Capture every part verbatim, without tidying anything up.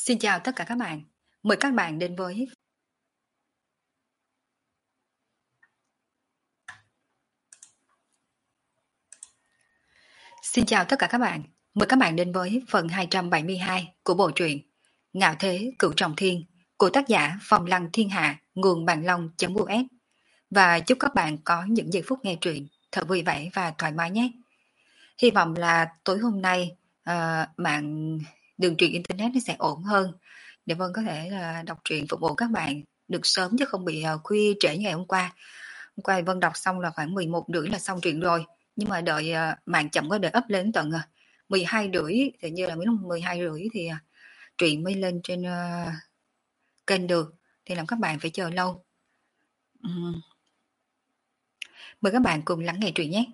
Xin chào tất cả các bạn. Mời các bạn đến với Xin chào tất cả các bạn. Mời các bạn đến với phần hai trăm bảy mươi hai của bộ truyện Ngạo Thế Cửu Trọng Thiên của tác giả Phong Lăng Thiên Hạ, nguồn bạn long.us. Và chúc các bạn có những giây phút nghe truyện thật vui vẻ và thoải mái nhé. Hy vọng là tối hôm nay uh, mạng đường truyền internet nó sẽ ổn hơn để Vân có thể uh, đọc truyện phục vụ các bạn được sớm chứ không bị uh, khuya trễ như ngày hôm qua. Hôm qua Vân đọc xong là khoảng mười một rưỡi là xong truyện rồi, nhưng mà đợi uh, mạng chậm quá, đợi up lên tận uh, mười hai rưỡi, thì như là mười hai rưỡi thì uh, truyện mới lên trên uh, kênh được, thì làm các bạn phải chờ lâu. uhm. Mời các bạn cùng lắng nghe truyện nhé.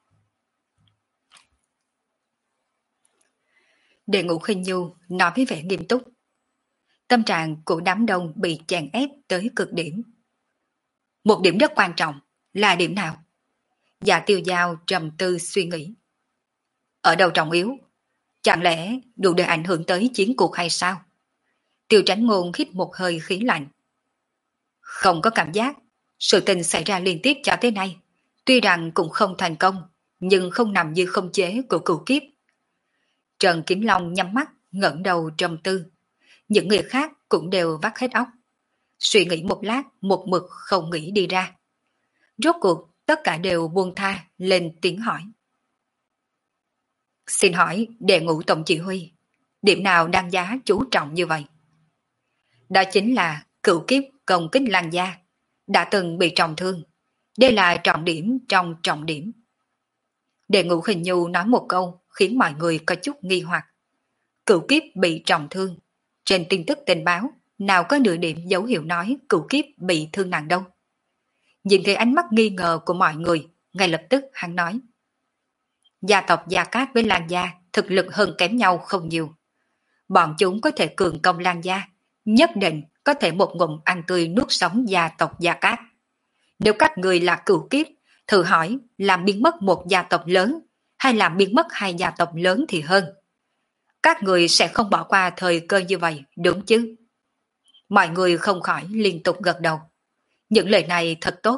Đề Ngũ Khinh Nhu nói với vẻ nghiêm túc. Tâm trạng của đám đông bị chèn ép tới cực điểm. Một điểm rất quan trọng là điểm nào? Dạ Tiêu Giao trầm tư suy nghĩ. Ở đâu trọng yếu? Chẳng lẽ đủ để ảnh hưởng tới chiến cuộc hay sao? Tiêu Tránh Ngôn hít một hơi khí lạnh. Không có cảm giác, sự tình xảy ra liên tiếp cho tới nay, tuy rằng cũng không thành công, nhưng không nằm dưới khống chế của cửu kiếp. Trần Kiếm Long nhắm mắt, ngẩng đầu trầm tư. Những người khác cũng đều vắt hết óc. Suy nghĩ một lát, một mực không nghĩ đi ra. Rốt cuộc, tất cả đều buông tha, lên tiếng hỏi. Xin hỏi, Đề Ngũ Tổng Chỉ Huy, điểm nào đáng giá chú trọng như vậy? Đó chính là cửu kiếp công kích Lan Gia, đã từng bị trọng thương. Đây là trọng điểm trong trọng điểm. Đề Ngũ Khinh Nhu nói một câu khiến mọi người có chút nghi hoặc. Cửu kiếp bị trọng thương. Trên tin tức tình báo, nào có nửa điểm dấu hiệu nói cửu kiếp bị thương nặng đâu. Nhìn thấy ánh mắt nghi ngờ của mọi người, ngay lập tức hắn nói. Gia tộc Gia Cát với Lan Gia thực lực hơn kém nhau không nhiều. Bọn chúng có thể cường công Lan Gia, nhất định có thể một ngụm ăn tươi nuốt sống gia tộc Gia Cát. Nếu các người là cửu kiếp, thử hỏi làm biến mất một gia tộc lớn hay làm biến mất hai gia tộc lớn thì hơn. Các người sẽ không bỏ qua thời cơ như vậy, đúng chứ? Mọi người không khỏi liên tục gật đầu. Những lời này thật tốt.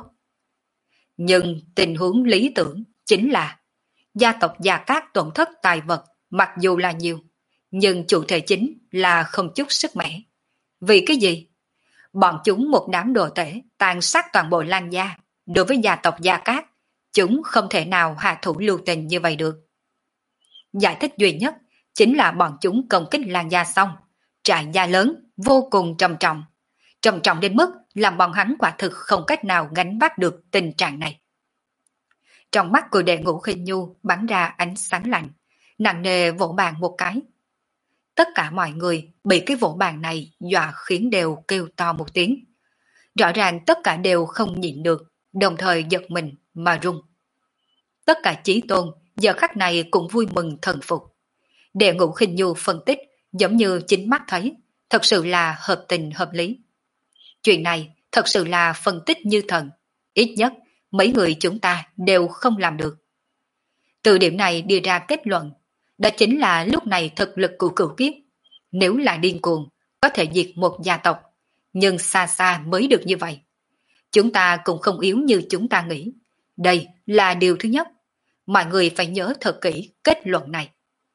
Nhưng tình huống lý tưởng chính là gia tộc Gia Cát tổn thất tài vật mặc dù là nhiều, nhưng chủ thể chính là không chút sức mẻ. Vì cái gì? Bọn chúng một đám đồ tể tàn sát toàn bộ Lan Gia. Đối với gia tộc Gia Cát, chúng không thể nào hạ thủ lưu tình như vậy được. Giải thích duy nhất chính là bọn chúng công kích Lan Gia xong, trại gia lớn vô cùng trầm trọng. Trầm trọng đến mức làm bọn hắn quả thực không cách nào gánh vác được tình trạng này. Trong mắt của Đề Ngũ Khinh Nhu bắn ra ánh sáng lạnh, nặng nề vỗ bàn một cái. Tất cả mọi người bị cái vỗ bàn này dọa khiến đều kêu to một tiếng. Rõ ràng tất cả đều không nhịn được, đồng thời giật mình mà run. Tất cả chí tôn giờ khắc này cũng vui mừng thần phục. Đề Ngũ Khinh Nhu phân tích giống như chính mắt thấy, thật sự là hợp tình hợp lý. Chuyện này thật sự là phân tích như thần, ít nhất mấy người chúng ta đều không làm được. Từ điểm này đưa ra kết luận, đó chính là lúc này thực lực của cửu kiếp, nếu là điên cuồng, có thể diệt một gia tộc, nhưng xa xa mới được như vậy. Chúng ta cũng không yếu như chúng ta nghĩ. Đây là điều thứ nhất, mọi người phải nhớ thật kỹ kết luận này.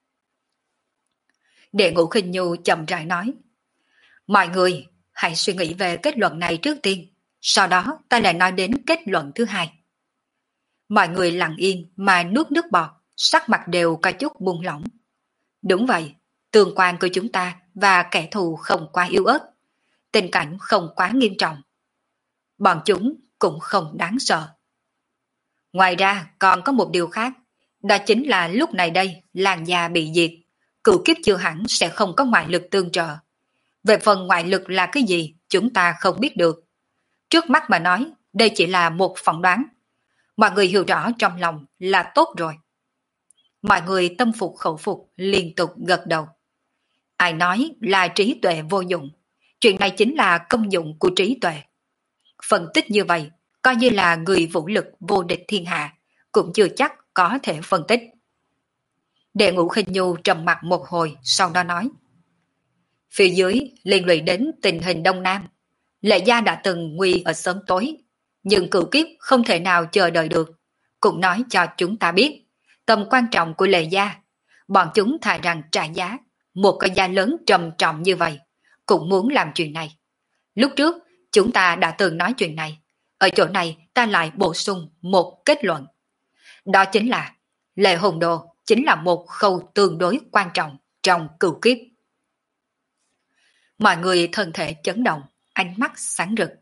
Đệ Ngũ Khinh Nhu chậm rãi nói, mọi người hãy suy nghĩ về kết luận này trước tiên, sau đó ta lại nói đến kết luận thứ hai. Mọi người lặng yên mà nuốt nước bọt, sắc mặt đều có chút buông lỏng. Đúng vậy, tương quan của chúng ta và kẻ thù không quá yếu ớt, tình cảnh không quá nghiêm trọng. Bọn chúng cũng không đáng sợ. Ngoài ra còn có một điều khác, đó chính là lúc này đây Lan Gia bị diệt, cửu kiếp chưa hẳn sẽ không có ngoại lực tương trợ. Về phần ngoại lực là cái gì chúng ta không biết được. Trước mắt mà nói, đây chỉ là một phỏng đoán. Mọi người hiểu rõ trong lòng là tốt rồi. Mọi người tâm phục khẩu phục liên tục gật đầu. Ai nói là trí tuệ vô dụng, chuyện này chính là công dụng của trí tuệ. Phân tích như vậy, coi như là người vũ lực vô địch thiên hạ, cũng chưa chắc có thể phân tích. Đệ Ngũ Khinh Nhu trầm mặt một hồi, sau đó nói. Phía dưới liên lụy đến tình hình Đông Nam. Lệ gia đã từng nguy ở sớm tối, nhưng cửu kiếp không thể nào chờ đợi được. Cũng nói cho chúng ta biết tầm quan trọng của Lệ gia. Bọn chúng thà rằng trả giá một cái giá lớn trầm trọng như vậy, cũng muốn làm chuyện này. Lúc trước chúng ta đã từng nói chuyện này, ở chỗ này ta lại bổ sung một kết luận. Đó chính là Lệ Hồn Đồ chính là một khâu tương đối quan trọng trong cửu kiếp. Mọi người thân thể chấn động, ánh mắt sáng rực.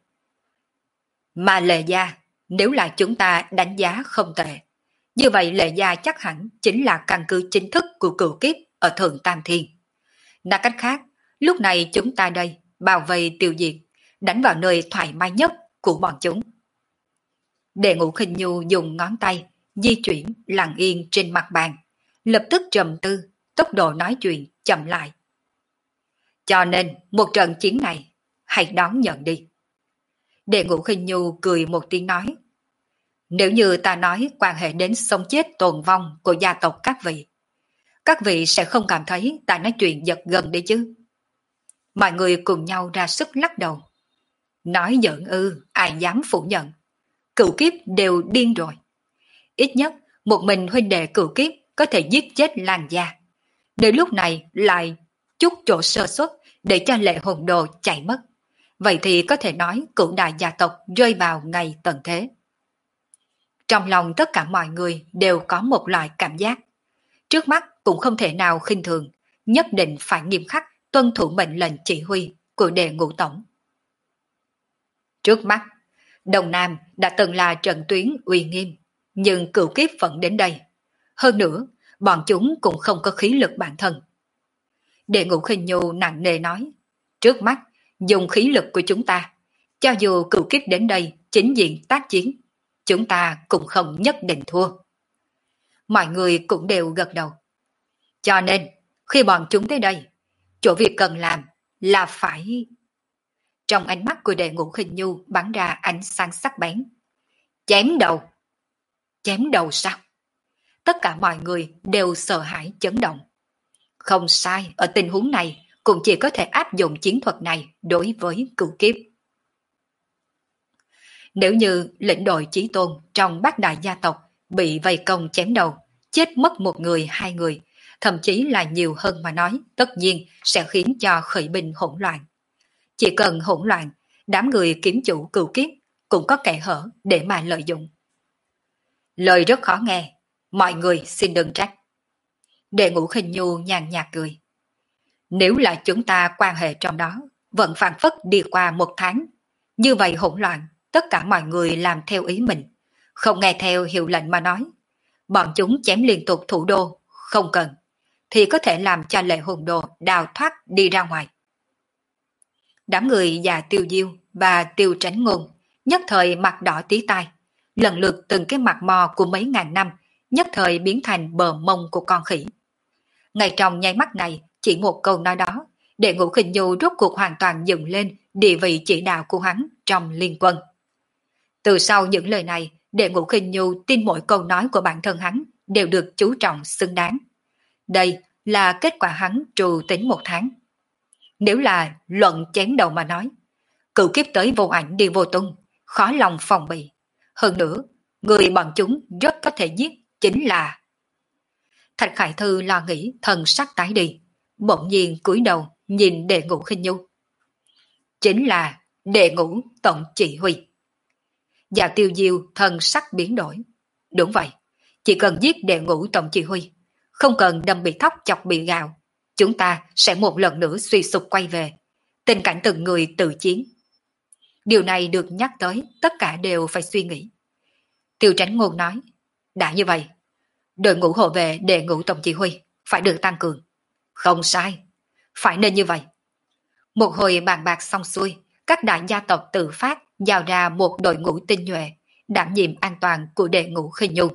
Mà Lệ gia, nếu là chúng ta đánh giá không tệ, như vậy Lệ gia chắc hẳn chính là căn cứ chính thức của cửu kiếp ở Thượng Tam Thiên. Nói cách khác, lúc này chúng ta đây bao vây tiêu diệt, đánh vào nơi thoải mái nhất của bọn chúng. Đệ Ngũ Khinh Nhu dùng ngón tay di chuyển lặng yên trên mặt bàn, lập tức trầm tư, tốc độ nói chuyện chậm lại. Cho nên một trận chiến này hãy đón nhận đi. Đệ Ngũ Khinh Nhu cười một tiếng nói. Nếu như ta nói quan hệ đến sống chết tồn vong của gia tộc các vị, các vị sẽ không cảm thấy ta nói chuyện giật gần đấy chứ. Mọi người cùng nhau ra sức lắc đầu. Nói giỡn ư, ai dám phủ nhận. Cửu kiếp đều điên rồi. Ít nhất một mình huynh đệ cửu kiếp có thể giết chết Lan gia. Đến lúc này lại chút chỗ sơ suất để cho Lệ Hồn Đồ chạy mất. Vậy thì có thể nói cửu đại gia tộc rơi vào ngày tận thế. Trong lòng tất cả mọi người đều có một loại cảm giác. Trước mắt cũng không thể nào khinh thường, nhất định phải nghiêm khắc tuân thủ mệnh lệnh chỉ huy của Đệ Ngũ Tổng. Trước mắt, Đông Nam đã từng là trận tuyến uy nghiêm, nhưng cửu kiếp vẫn đến đây. Hơn nữa, bọn chúng cũng không có khí lực bản thân. Đệ Ngũ Khinh Nhu nặng nề nói, trước mắt, dùng khí lực của chúng ta, cho dù cửu kiếp đến đây chính diện tác chiến, chúng ta cũng không nhất định thua. Mọi người cũng đều gật đầu. Cho nên, khi bọn chúng tới đây, chỗ việc cần làm là phải... Trong ánh mắt của Đệ Ngũ Khinh Nhu bắn ra ánh sáng sắc bén. Chém đầu. Chém đầu sao? Tất cả mọi người đều sợ hãi chấn động. Không sai, ở tình huống này cũng chỉ có thể áp dụng chiến thuật này đối với cửu kiếp. Nếu như lĩnh đội chí tôn trong bát đại gia tộc bị vây công chém đầu, chết mất một người hai người, thậm chí là nhiều hơn mà nói, tất nhiên sẽ khiến cho khởi binh hỗn loạn. Chỉ cần hỗn loạn, đám người kiếm chủ cửu kiếp cũng có kẻ hở để mà lợi dụng. Lời rất khó nghe, mọi người xin đừng trách. Đệ Ngũ Khinh Nhu nhàn nhạt cười. Nếu là chúng ta quan hệ trong đó, vẫn phản phất đi qua một tháng, như vậy hỗn loạn, tất cả mọi người làm theo ý mình, không nghe theo hiệu lệnh mà nói. Bọn chúng chém liên tục thủ đô, không cần, thì có thể làm cho Lệ Hồn Đồ đào thoát đi ra ngoài. Đám người già Tiêu Diêu và Tiêu Tránh Ngôn nhất thời mặt đỏ tí tai, lần lượt từng cái mặt mò của mấy ngàn năm nhất thời biến thành bờ mông của con khỉ. Ngay trong nháy mắt này, chỉ một câu nói đó, Đệ Ngũ Khinh Nhu rốt cuộc hoàn toàn dựng lên địa vị chỉ đạo của hắn trong liên quân. Từ sau những lời này, Đệ Ngũ Khinh Nhu tin mỗi câu nói của bản thân hắn đều được chú trọng xứng đáng. Đây là kết quả hắn trù tính một tháng. Nếu là luận chém đầu mà nói, cửu kiếp tới vô ảnh đi vô tung, khó lòng phòng bị. Hơn nữa, người bọn chúng rất có thể giết chính là... Thạch Khải Thư lo nghĩ thần sắc tái đi, bỗng nhiên cúi đầu nhìn Đệ Ngũ Khinh Nhu. Chính là Đệ Ngũ Tổng Chỉ Huy. Dạ Tiêu Diêu thần sắc biến đổi. Đúng vậy, chỉ cần giết Đệ Ngũ Tổng Chỉ Huy, không cần đâm bị thóc chọc bị gạo, chúng ta sẽ một lần nữa suy sụp quay về, tình cảnh từng người tự chiến. Điều này được nhắc tới, tất cả đều phải suy nghĩ. Tiêu Tránh Ngôn nói, đã như vậy, đội ngũ hộ vệ Đệ Ngũ Tổng Chỉ Huy phải được tăng cường. Không sai, phải nên như vậy. Một hồi bàn bạc xong xuôi, các đại gia tộc tự phát giao ra một đội ngũ tinh nhuệ, đảm nhiệm an toàn của Đệ Ngũ Khinh Nhu.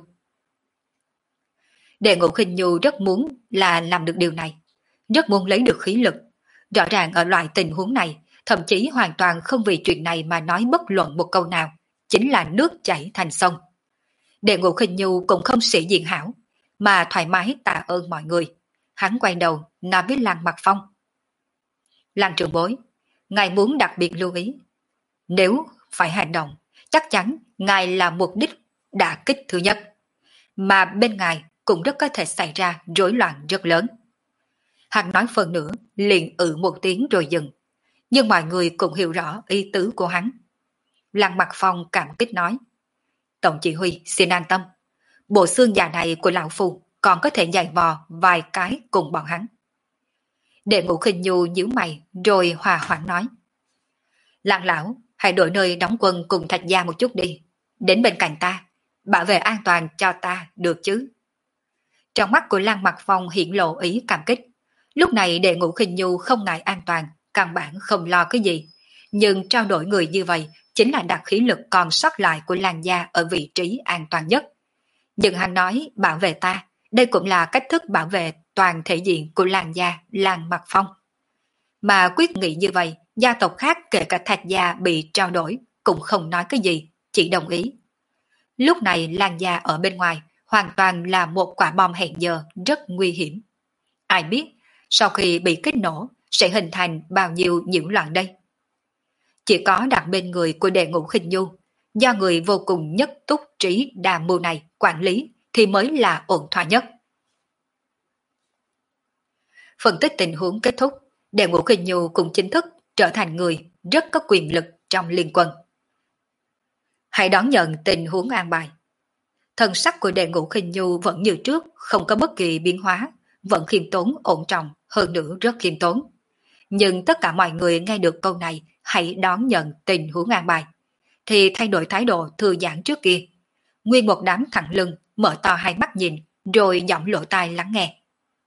Đệ Ngũ Khinh Nhu rất muốn là làm được điều này, rất muốn lấy được khí lực. Rõ ràng ở loại tình huống này, thậm chí hoàn toàn không vì chuyện này mà nói bất luận một câu nào, chính là nước chảy thành sông. Đệ Ngũ Khinh Nhu cũng không sĩ diện hảo, mà thoải mái tạ ơn mọi người. Hắn quay đầu nói với Lăng Mặc Phong. Lan trưởng bối, ngài muốn đặc biệt lưu ý. Nếu phải hành động, chắc chắn ngài là mục đích đả kích thứ nhất. Mà bên ngài cũng rất có thể xảy ra rối loạn rất lớn. Hắn nói phần nữa, liền ự một tiếng rồi dừng. Nhưng mọi người cũng hiểu rõ ý tứ của hắn. Lăng Mặt Phong cảm kích nói. Tổng chỉ huy xin an tâm. Bộ xương già này của lão phu còn có thể giày vò vài cái cùng bọn hắn. Đệ Ngũ Khinh Nhu nhíu mày rồi hòa hoãn nói. Lăng lão, hãy đổi nơi đóng quân cùng Thạch Gia một chút đi. Đến bên cạnh ta, bảo vệ an toàn cho ta được chứ. Trong mắt của Lăng Mặt Phong hiện lộ ý cảm kích. Lúc này Đệ Ngũ Khinh Nhu không ngại an toàn, căn bản không lo cái gì. Nhưng trao đổi người như vậy chính là đặt khí lực còn sót lại của Lăng Gia ở vị trí an toàn nhất. Nhưng hắn nói bảo vệ ta, đây cũng là cách thức bảo vệ toàn thể diện của Lăng Gia, Lăng Mặt Phong. Mà quyết nghị như vậy, gia tộc khác kể cả Thạch Gia bị trao đổi cũng không nói cái gì, chỉ đồng ý. Lúc này Lăng Gia ở bên ngoài hoàn toàn là một quả bom hẹn giờ rất nguy hiểm. Ai biết sau khi bị kích nổ sẽ hình thành bao nhiêu nhiễu loạn đây. Chỉ có đặt bên người của Đệ Ngũ Khinh Nhu, do người vô cùng nhất túc trí đa mưu này quản lý thì mới là ổn thỏa nhất. Phân tích tình huống kết thúc, Đệ Ngũ Khinh Nhu cũng chính thức trở thành người rất có quyền lực trong liên quân. Hãy đón nhận tình huống an bài. Thân sắc của Đệ Ngũ Khinh Nhu vẫn như trước, không có bất kỳ biến hóa, vẫn khiêm tốn ổn trọng, hơn nữa rất khiêm tốn. Nhưng tất cả mọi người nghe được câu này, hãy đón nhận tình huống an bài, thì thay đổi thái độ thư giãn trước kia. Nguyên một đám thẳng lưng, mở to hai mắt nhìn, rồi giọng lỗ tai lắng nghe.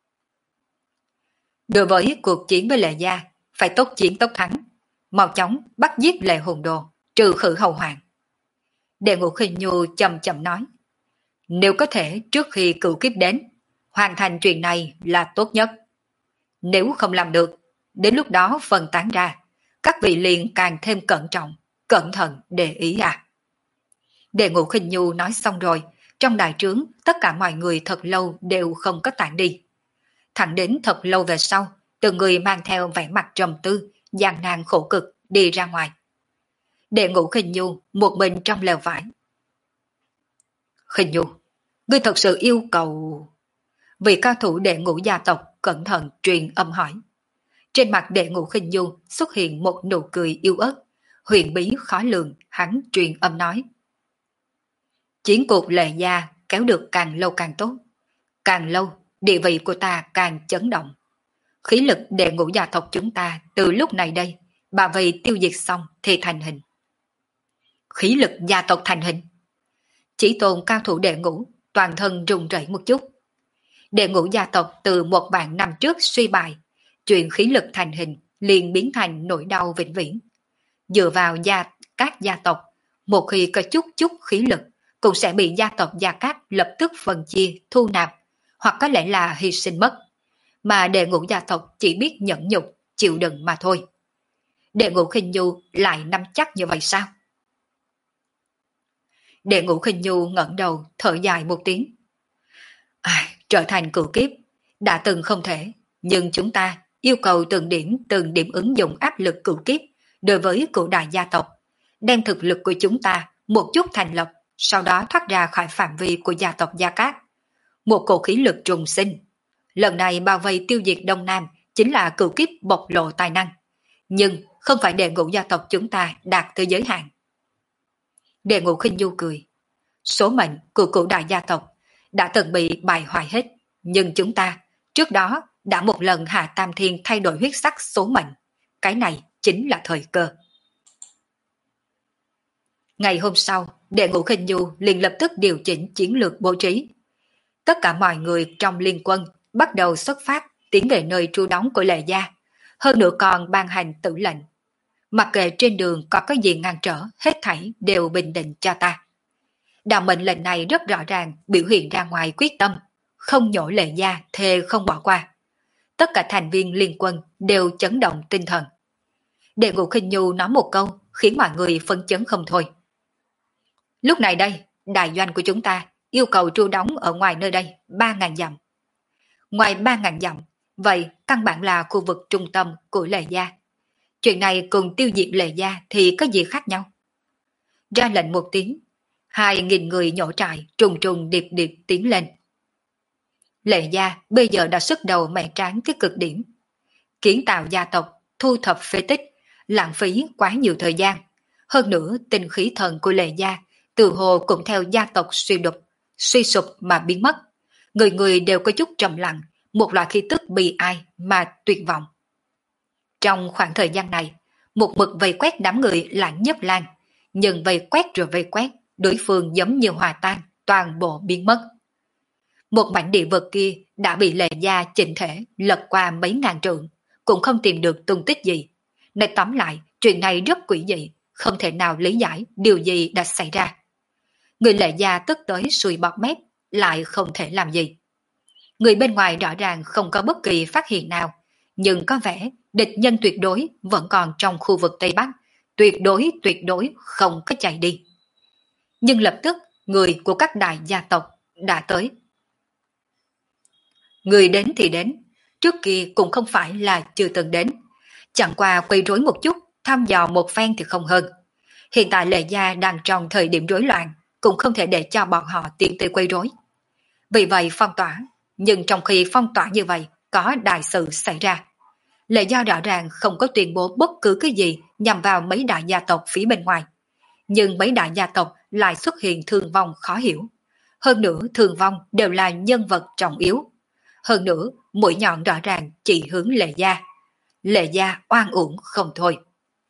Đối với cuộc chiến với Lệ Gia, phải tốc chiến tốc thắng, mau chóng bắt giết Lệ Hồn Đồ, trừ khử hậu hoạn. Đệ Ngũ Khinh Nhu chậm chậm nói. Nếu có thể trước khi cửu kiếp đến, hoàn thành chuyện này là tốt nhất. Nếu không làm được, đến lúc đó phân tán ra, các vị liền càng thêm cẩn trọng, cẩn thận để ý à. Đệ Ngũ Khinh Nhu nói xong rồi, trong đại trướng tất cả mọi người thật lâu đều không có tản đi. Thẳng đến thật lâu về sau, từng người mang theo vẻ mặt trầm tư, gian nan khổ cực đi ra ngoài. Đệ Ngũ Khinh Nhu một mình trong lều vải. Khinh Nhu, ngươi thật sự yêu cầu... Vị cao thủ Đệ Ngũ gia tộc cẩn thận truyền âm hỏi. Trên mặt Đệ Ngũ Khinh Nhu xuất hiện một nụ cười yêu ớt, huyền bí khó lường, hắn truyền âm nói. Chiến cuộc Lệ Gia kéo được càng lâu càng tốt. Càng lâu, địa vị của ta càng chấn động. Khí lực Đệ Ngũ gia tộc chúng ta từ lúc này đây, bà vì tiêu diệt xong thì thành hình. Khí lực gia tộc thành hình. Chỉ tôn cao thủ Đệ Ngũ, toàn thân run rẩy một chút. Đệ Ngũ gia tộc từ một vạn năm trước suy bại, chuyện khí lực thành hình liền biến thành nỗi đau vĩnh viễn. Dựa vào gia các gia tộc, một khi có chút chút khí lực, cũng sẽ bị gia tộc Gia Cát lập tức phân chia, thu nạp, hoặc có lẽ là hy sinh mất. Mà Đệ Ngũ gia tộc chỉ biết nhẫn nhục, chịu đựng mà thôi. Đệ Ngũ Khinh Nhu lại nắm chắc như vậy sao? Đệ Ngũ Khinh Nhu ngẩng đầu thở dài một tiếng. À, trở thành cửu kiếp đã từng không thể, nhưng chúng ta yêu cầu từng điểm từng điểm ứng dụng áp lực cửu kiếp đối với cửu đại gia tộc, đem thực lực của chúng ta một chút thành lập, sau đó thoát ra khỏi phạm vi của gia tộc Gia Cát. Một cổ khí lực trùng sinh. Lần này bao vây tiêu diệt Đông Nam chính là cửu kiếp bộc lộ tài năng, nhưng không phải Đệ Ngũ gia tộc chúng ta đạt tới giới hạn. Đệ Ngũ Khinh Nhu cười. Số mệnh của cửu đại gia tộc đã từng bị bại hoại hết, nhưng chúng ta trước đó đã một lần hạ tam thiên thay đổi huyết sắc số mệnh. Cái này chính là thời cơ. Ngày hôm sau, Đệ Ngũ Khinh Nhu liền lập tức điều chỉnh chiến lược bố trí. Tất cả mọi người trong liên quân bắt đầu xuất phát tiến về nơi trú đóng của Lệ Gia, hơn nữa còn ban hành tử lệnh. Mặc kệ trên đường có cái gì ngăn trở, hết thảy đều bình định cho ta. Đạo mệnh lệnh này rất rõ ràng biểu hiện ra ngoài quyết tâm, không nhổ Lệ Gia thề không bỏ qua. Tất cả thành viên liên quân đều chấn động tinh thần. Đệ Ngũ Khinh Nhu nói một câu khiến mọi người phấn chấn không thôi. Lúc này đây, đại doanh của chúng ta yêu cầu trú đóng ở ngoài nơi đây ba ngàn dặm. Ngoài ba ngàn dặm, vậy căn bản là khu vực trung tâm của Lệ Gia, Chuyện này cùng tiêu diệt Lệ Gia thì có gì khác nhau? Ra lệnh một tiếng, hai nghìn người nhổ trại trùng trùng điệp điệp tiến lên. Lệ Gia bây giờ đã sức đầu mẹ tráng cái cực điểm. Kiến tạo gia tộc, thu thập phế tích, lãng phí quá nhiều thời gian. Hơn nữa tinh khí thần của Lệ Gia từ hồ cũng theo gia tộc suy đục, suy sụp mà biến mất. Người người đều có chút trầm lặng, một loại khí tức bi ai mà tuyệt vọng. Trong khoảng thời gian này, một mực vây quét đám người lãnh nhất lan, nhưng vây quét rồi vây quét, đối phương giống như hòa tan, toàn bộ biến mất. Một mảnh địa vực kia đã bị Lệ Gia chỉnh thể lật qua mấy ngàn trượng, cũng không tìm được tung tích gì. Nói tóm lại, chuyện này rất quỷ dị, không thể nào lý giải điều gì đã xảy ra. Người Lệ Gia tức tới sùi bọt mép, lại không thể làm gì. Người bên ngoài rõ ràng không có bất kỳ phát hiện nào, nhưng có vẻ địch nhân tuyệt đối vẫn còn trong khu vực Tây Bắc, tuyệt đối tuyệt đối không có chạy đi. Nhưng lập tức người của các đại gia tộc đã tới. Người đến thì đến, trước kia cũng không phải là chưa từng đến, chẳng qua quấy rối một chút, thăm dò một phen thì không hơn. Hiện tại Lệ Gia đang trong thời điểm rối loạn, cũng không thể để cho bọn họ tiến tới quấy rối. Vì vậy phong tỏa, nhưng trong khi phong tỏa như vậy, có đại sự xảy ra. Lệ Gia rõ ràng không có tuyên bố bất cứ cái gì nhằm vào mấy đại gia tộc phía bên ngoài. Nhưng mấy đại gia tộc lại xuất hiện thương vong khó hiểu. Hơn nữa thương vong đều là nhân vật trọng yếu. Hơn nữa mũi nhọn rõ ràng chỉ hướng Lệ Gia. Lệ Gia oan uổng không thôi.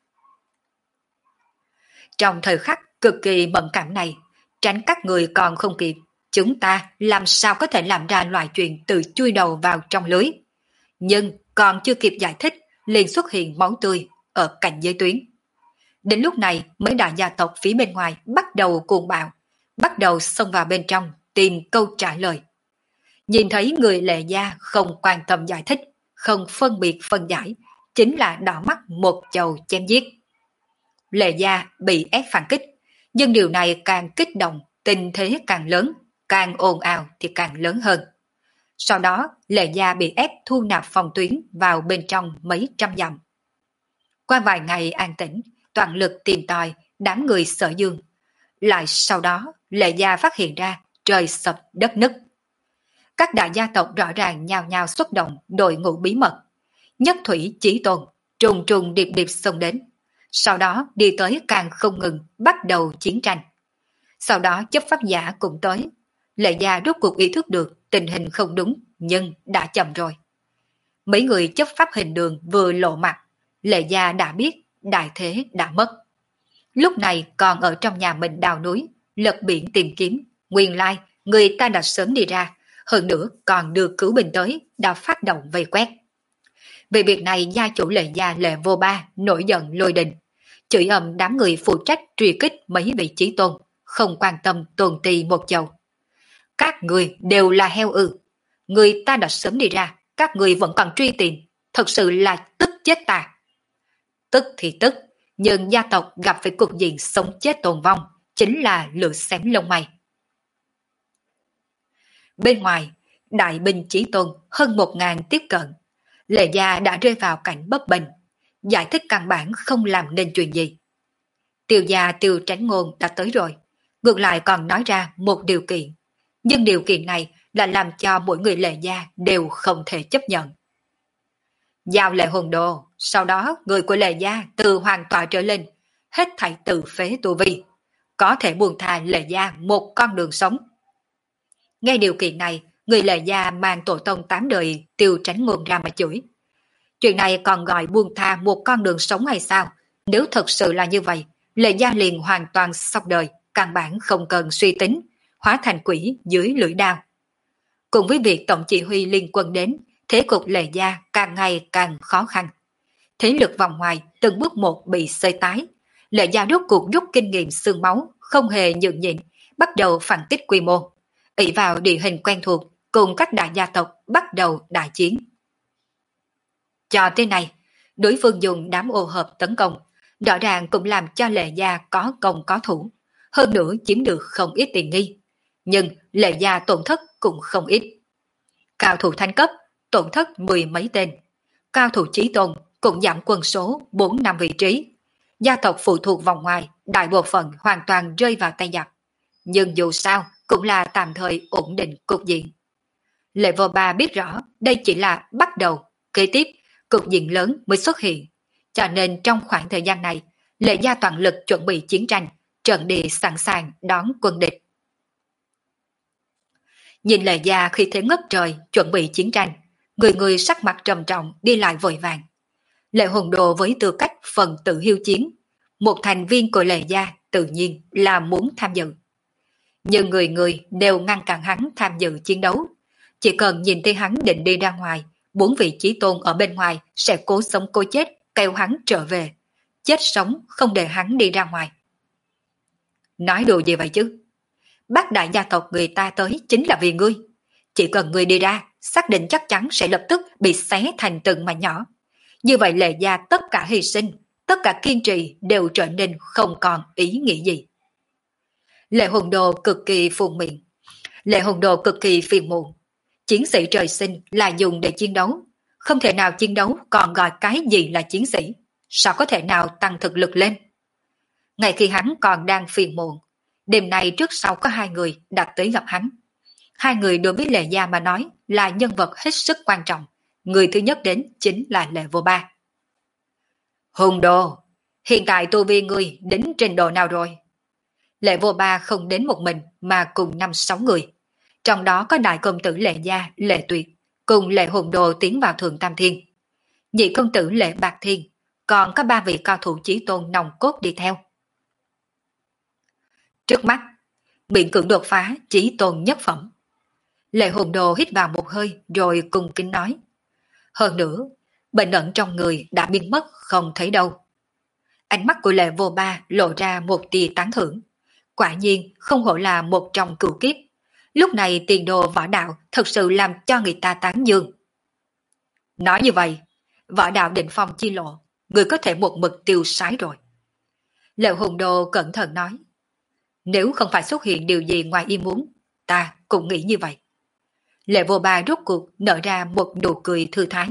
Trong thời khắc cực kỳ mẫn cảm này, tránh các người còn không kịp, chúng ta làm sao có thể làm ra loại chuyện tự chui đầu vào trong lưới. Nhưng còn chưa kịp giải thích, liền xuất hiện máu tươi ở cạnh giới tuyến. Đến lúc này, mấy đại gia tộc phía bên ngoài bắt đầu cuồng bạo, bắt đầu xông vào bên trong tìm câu trả lời. Nhìn thấy người Lệ Gia không quan tâm giải thích, không phân biệt phân giải, chính là đỏ mắt một chầu chém giết. Lệ Gia bị ép phản kích, nhưng điều này càng kích động, tình thế càng lớn, càng ồn ào thì càng lớn hơn. Sau đó, Lệ Gia bị ép thu nạp phòng tuyến vào bên trong mấy trăm dặm. Qua vài ngày an tĩnh, toàn lực tìm tòi đám người Sở Dương. Lại sau đó, Lệ Gia phát hiện ra trời sập đất nứt. Các đại gia tộc rõ ràng nhào nhào xuất động đội ngũ bí mật. Nhất Thủy Chí Tôn, trùng trùng điệp điệp xông đến. Sau đó đi tới càng không ngừng, bắt đầu chiến tranh. Sau đó chấp pháp giả cũng tới. Lệ Gia rốt cuộc ý thức được tình hình không đúng, nhưng đã chậm rồi. Mấy người chấp pháp hình đường vừa lộ mặt, Lệ Gia đã biết đại thế đã mất. Lúc này còn ở trong nhà mình đào núi, lật biển tìm kiếm, nguyên lai người ta đã sớm đi ra, hơn nữa còn đưa cứu binh tới, đã phát động vây quét. Về việc này gia chủ Lệ Gia Lệ Vô Ba nổi giận lôi đình, chửi ầm đám người phụ trách truy kích mấy vị chí tôn, không quan tâm tồn tì một chầu. Các người đều là heo ư, người ta đã sớm đi ra, các người vẫn còn truy tìm, thật sự là tức chết ta. Tức thì tức, nhưng gia tộc gặp phải cục diện sống chết tồn vong, chính là lửa xém lông mày. Bên ngoài, đại binh chí tôn hơn một ngàn tiếp cận, Lệ Gia đã rơi vào cảnh bấp bênh, giải thích căn bản không làm nên chuyện gì. Tiêu gia Tiêu Tránh Ngôn đã tới rồi, ngược lại còn nói ra một điều kiện, nhưng điều kiện này là làm cho mỗi người Lệ Gia đều không thể chấp nhận. Giao Lệ Hồn Đồ, sau đó người của Lệ Gia từ hoàng tọa trở lên, hết thảy tự phế tu vi, có thể buông tha Lệ Gia một con đường sống. Nghe điều kiện này, người Lệ Gia mang tổ tông tám đời Tiêu Tránh Ngôn ra mà chửi. Chuyện này còn gọi buông tha một con đường sống hay sao? Nếu thật sự là như vậy, Lệ Gia liền hoàn toàn xong đời, căn bản không cần suy tính, hóa thành quỷ dưới lưỡi đao. Cùng với việc tổng chỉ huy liên quân đến, thế cục Lệ Gia càng ngày càng khó khăn. Thế lực vòng ngoài từng bước một bị xơi tái. Lệ Gia rốt cuộc rút kinh nghiệm xương máu, không hề nhượng nhịn, bắt đầu phản kích quy mô. Ỷ vào địa hình quen thuộc, cùng các đại gia tộc bắt đầu đại chiến. Cho tới nay, đối phương dùng đám ô hợp tấn công, rõ ràng cũng làm cho Lệ Gia có công có thủ, hơn nữa chiếm được không ít tiền nghi. Nhưng Lệ Gia tổn thất cũng không ít. Cao thủ thanh cấp, tổn thất mười mấy tên. Cao thủ chí tôn, cũng giảm quân số bốn năm vị trí. Gia tộc phụ thuộc vòng ngoài, đại bộ phận hoàn toàn rơi vào tay giặc. Nhưng dù sao, cũng là tạm thời ổn định cục diện. Lệ Vô Ba biết rõ đây chỉ là bắt đầu, kế tiếp, cục diện lớn mới xuất hiện. Cho nên trong khoảng thời gian này, Lệ gia toàn lực chuẩn bị chiến tranh, trận địa sẵn sàng đón quân địch. Nhìn Lệ gia khi thế ngất trời chuẩn bị chiến tranh, người người sắc mặt trầm trọng đi lại vội vàng. Lệ Hùng Đồ với tư cách phần tự hiếu chiến, một thành viên của Lệ gia tự nhiên là muốn tham dự. Nhưng người người đều ngăn cản hắn tham dự chiến đấu. Chỉ cần nhìn thấy hắn định đi ra ngoài, bốn vị chí tôn ở bên ngoài sẽ cố sống cố chết kêu hắn trở về. Chết sống không để hắn đi ra ngoài. Nói đùa gì vậy chứ? Bác đại gia tộc người ta tới chính là vì ngươi. Chỉ cần ngươi đi ra, xác định chắc chắn sẽ lập tức bị xé thành từng mảnh nhỏ. Như vậy Lệ gia tất cả hy sinh, tất cả kiên trì đều trở nên không còn ý nghĩa gì. Lệ Hùng Đồ cực kỳ phùng miệng. Lệ Hùng Đồ cực kỳ phiền muộn. Chiến sĩ trời sinh là dùng để chiến đấu. Không thể nào chiến đấu còn gọi cái gì là chiến sĩ. Sao có thể nào tăng thực lực lên? Ngay khi hắn còn đang phiền muộn, đêm nay trước sau có hai người đặt tới gặp hắn. Hai người đối với Lệ gia mà nói là nhân vật hết sức quan trọng. Người thứ nhất đến chính là Lệ Vô Ba. Hùng Đồ, hiện tại tu vi ngươi đến trình độ nào rồi? Lệ Vô Ba không đến một mình mà cùng năm sáu người. Trong đó có đại công tử Lệ gia, Lệ Tuyệt, cùng Lệ Hùng Đồ tiến vào Thượng Tam Thiên. Nhị công tử Lệ Bạc Thiên, còn có ba vị cao thủ chí tôn nòng cốt đi theo. Trước mắt, miễn cưỡng đột phá chí tôn nhất phẩm. Lệ Hùng Đồ hít vào một hơi rồi cùng kính nói. Hơn nữa, bệnh ẩn trong người đã biến mất không thấy đâu. Ánh mắt của Lệ Vô Ba lộ ra một tia tán thưởng. Quả nhiên không hổ là một trong cửu kiếp. Lúc này tiền đồ võ đạo thật sự làm cho người ta tán dương. Nói như vậy, võ đạo định phong chi lộ, người có thể một mực tiêu sái rồi. Lệ Hùng Đồ cẩn thận nói. Nếu không phải xuất hiện điều gì ngoài ý muốn, ta cũng nghĩ như vậy. Lệ Vô Ba rốt cuộc nở ra một nụ cười thư thái.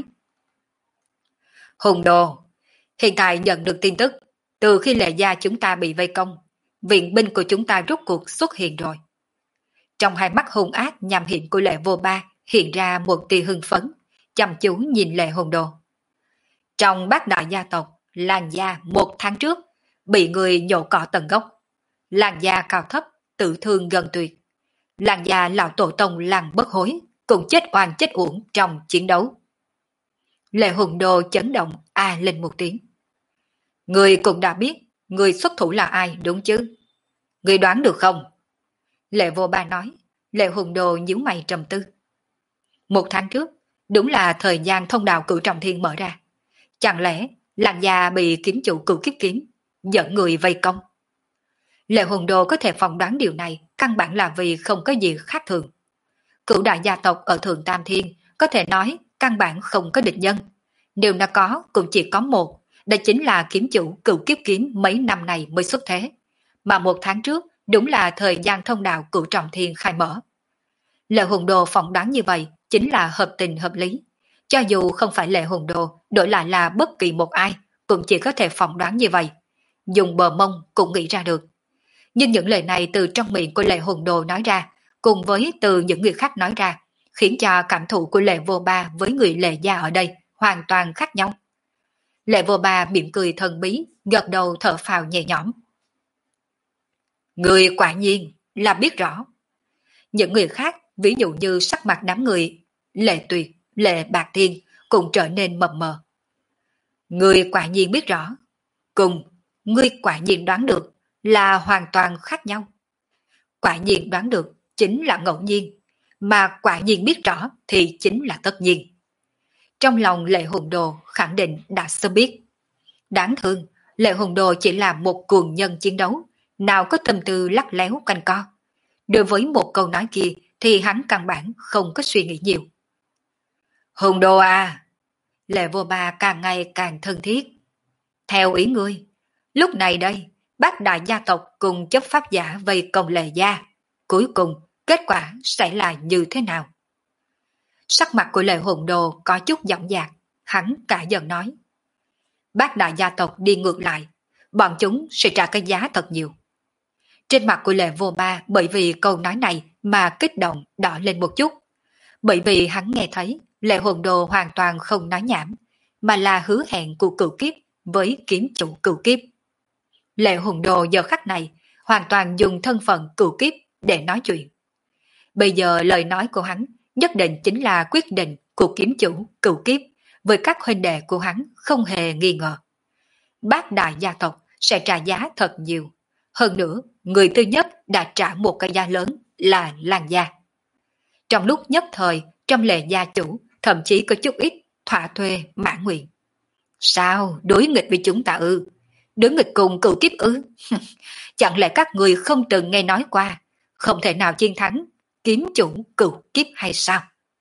Hùng Đồ, hiện tại nhận được tin tức, từ khi Lệ gia chúng ta bị vây công, viện binh của chúng ta rốt cuộc xuất hiện rồi. Trong hai mắt hung ác nham hiểm của Lệ Vô Ba hiện ra một tia hưng phấn, chăm chú nhìn Lệ Hùng Đồ. Trong bát đại gia tộc, Làng gia một tháng trước bị người nhổ cỏ tận gốc. Làng gia cao thấp, tự thương gần tuyệt. Làng gia lão tổ tông Làng Bất Hối cũng chết oan chết uổng trong chiến đấu. Lệ Hùng Đồ chấn động a à lên một tiếng. Người cũng đã biết người xuất thủ là ai đúng chứ? Người đoán được không? Lệ Vô Ba nói. Lệ Hùng Đồ nhíu mày trầm tư. Một tháng trước, đúng là thời gian thông đạo Cửu Trọng Thiên mở ra. Chẳng lẽ Làng gia bị kiếm chủ Cửu Kiếp Kiếm dẫn người vây công? Lệ Hùng Đồ có thể phỏng đoán điều này căn bản là vì không có gì khác thường. Cửu đại gia tộc ở Thượng Tam Thiên có thể nói căn bản không có địch nhân. Nếu nó có cũng chỉ có một, đó chính là kiếm chủ Cửu Kiếp Kiếm mấy năm này mới xuất thế. Mà một tháng trước đúng là thời gian thông đạo Cửu Trọng Thiên khai mở. Lệ Hùng Đồ phỏng đoán như vậy chính là hợp tình hợp lý. Cho dù không phải Lệ Hùng Đồ, đổi lại là bất kỳ một ai cũng chỉ có thể phỏng đoán như vậy. Dùng bờ mông cũng nghĩ ra được. Nhưng những lời này từ trong miệng của Lệ Hùng Đồ nói ra, cùng với từ những người khác nói ra, khiến cho cảm thụ của Lệ Vô Ba với người Lệ gia ở đây hoàn toàn khác nhau. Lệ Vô Ba mỉm cười thần bí, gật đầu thở phào nhẹ nhõm. Người quả nhiên là biết rõ. Những người khác, ví dụ như sắc mặt đám người Lệ Tuyệt, Lệ Bạc Thiên cũng trở nên mập mờ. Người quả nhiên biết rõ. Cùng, ngươi quả nhiên đoán được là hoàn toàn khác nhau. Quả nhiên đoán được chính là ngẫu nhiên, mà quả nhiên biết rõ thì chính là tất nhiên. Trong lòng Lệ Hùng Đồ khẳng định đã sớm biết. Đáng thương, Lệ Hùng Đồ chỉ là một cuồng nhân chiến đấu, nào có tâm tư lắc léo quanh co. Đối với một câu nói kia thì hắn căn bản không có suy nghĩ nhiều. Hùng Đồ à! Lệ Vô Ba càng ngày càng thân thiết. Theo ý ngươi, lúc này đây, bát đại gia tộc cùng chấp pháp giả vây công Lệ gia. Cuối cùng, kết quả sẽ là như thế nào? Sắc mặt của Lệ Hùng Đồ có chút giọng dạc, hắn cả giận nói. bác đại gia tộc đi ngược lại, bọn chúng sẽ trả cái giá thật nhiều. Trên mặt của Lệ Vô Ba bởi vì câu nói này mà kích động đỏ lên một chút. Bởi vì hắn nghe thấy Lệ Hồn Đồ hoàn toàn không nói nhảm, mà là hứa hẹn của cửu kiếp với kiếm chủ cửu kiếp. Lệ Hồn Đồ giờ khắc này hoàn toàn dùng thân phận cửu kiếp để nói chuyện. Bây giờ lời nói của hắn nhất định chính là quyết định của kiếm chủ cửu kiếp với các huynh đệ của hắn không hề nghi ngờ. Bác đại gia tộc sẽ trả giá thật nhiều. Hơn nữa, người thứ nhất đã trả một cái giá lớn là Lan gia. Trong lúc nhất thời, trong lệ gia chủ thậm chí có chút ít thỏa thuê mãn nguyện. Sao đối nghịch với chúng ta ư? Đối nghịch cùng cửu kiếp ư? Chẳng lẽ các người không từng nghe nói qua không thể nào chiến thắng kiếm chủ cửu kiếp hay sao?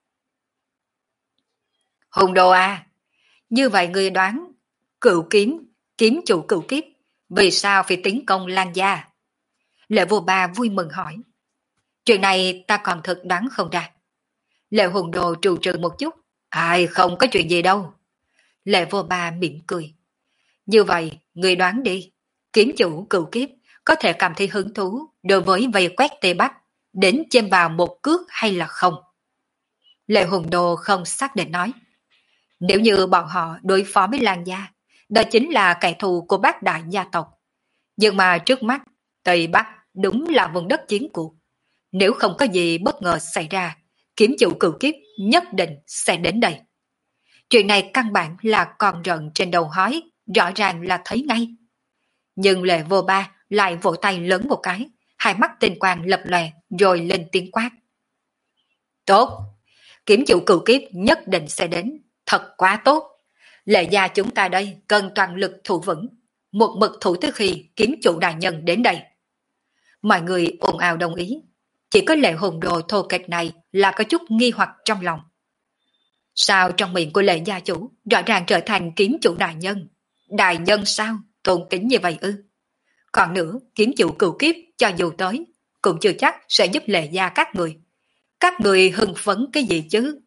Hùng Đồ à, như vậy người đoán cửu kiếm, kiếm chủ cửu kiếp vì sao phải tiến công Lan gia? Lệ Vô Ba vui mừng hỏi. Chuyện này ta còn thực đoán không ra. Lệ Hùng Đồ trù trừ một chút. Ai không có chuyện gì đâu. Lệ Vô Ba mỉm cười. Như vậy, người đoán đi. Kiếm chủ cửu kiếp có thể cảm thấy hứng thú đối với vây quét Tây Bắc đến chêm vào một cước hay là không? Lệ Hùng Đồ không xác định nói. Nếu như bọn họ đối phó với Lan gia, đó chính là kẻ thù của bác đại gia tộc. Nhưng mà trước mắt, Tây Bắc đúng là vùng đất chiến cuộc. Nếu không có gì bất ngờ xảy ra, kiếm chủ cửu kiếp nhất định sẽ đến đây. Chuyện này căn bản là con rận trên đầu hói, rõ ràng là thấy ngay. Nhưng Lệ Vô Ba lại vỗ tay lớn một cái, hai mắt tinh quang lập lòe rồi lên tiếng quát. Tốt, kiếm chủ cửu kiếp nhất định sẽ đến, thật quá tốt. Lệ gia chúng ta đây cần toàn lực thủ vững, một mực thủ tới khi kiếm chủ đại nhân đến đây. Mọi người ồn ào đồng ý, chỉ có Lệ Hồn Đồ thô kệch này là có chút nghi hoặc trong lòng. Sao trong miệng của Lệ gia chủ rõ ràng trở thành kiếm chủ đại nhân? Đại nhân sao? Tôn kính như vậy ư? Còn nữa, kiếm chủ cửu kiếp cho dù tới, cũng chưa chắc sẽ giúp Lệ gia các người. Các người hưng phấn cái gì chứ?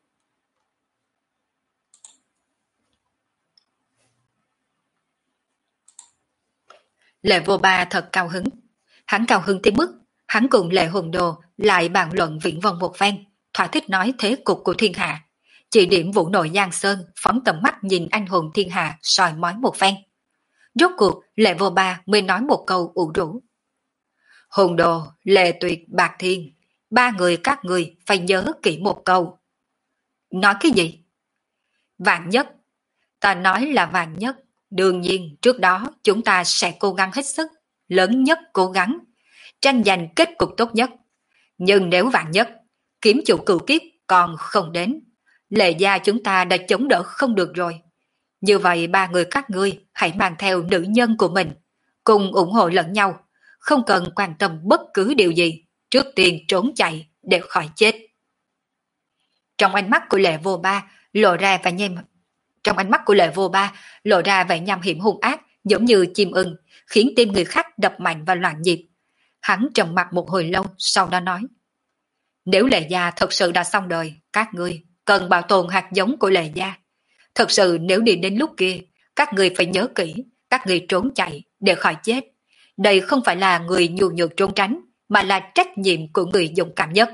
Lệ Vô Ba thật cao hứng. Hắn cao hứng tới mức, hắn cùng Lệ Hồn Đồ lại bàn luận viễn vông một phen, thỏa thích nói thế cục của thiên hạ. Chỉ điểm Vũ Nội Giang Sơn phóng tầm mắt nhìn anh hùng thiên hạ soi mói một phen. Rốt cuộc, Lệ Vô Ba mới nói một câu ủ rũ. Hồn Đồ, Lệ Tuyệt, Bạc Thiên, ba người các người phải nhớ kỹ một câu. Nói cái gì? Vạn nhất. Ta nói là vạn nhất. Đương nhiên, trước đó chúng ta sẽ cố gắng hết sức, lớn nhất cố gắng, tranh giành kết cục tốt nhất. Nhưng nếu vạn nhất, kiếm chủ cửu kiếp còn không đến, Lệ gia chúng ta đã chống đỡ không được rồi. Như vậy ba người các ngươi hãy mang theo nữ nhân của mình, cùng ủng hộ lẫn nhau, không cần quan tâm bất cứ điều gì, trước tiên trốn chạy để khỏi chết. Trong ánh mắt của Lệ Vô Ba lộ ra vẻ nhem Trong ánh mắt của Lệ Vô Ba lộ ra vẻ nham hiểm hung ác, giống như chim ưng, khiến tim người khác đập mạnh và loạn nhịp. Hắn trầm mặt một hồi lâu, sau đó nói: Nếu Lệ gia thật sự đã xong đời, các ngươi cần bảo tồn hạt giống của Lệ gia. Thật sự nếu đi đến lúc kia, các ngươi phải nhớ kỹ, các ngươi trốn chạy để khỏi chết. Đây không phải là người nhu nhược trốn tránh, mà là trách nhiệm của người dũng cảm nhất.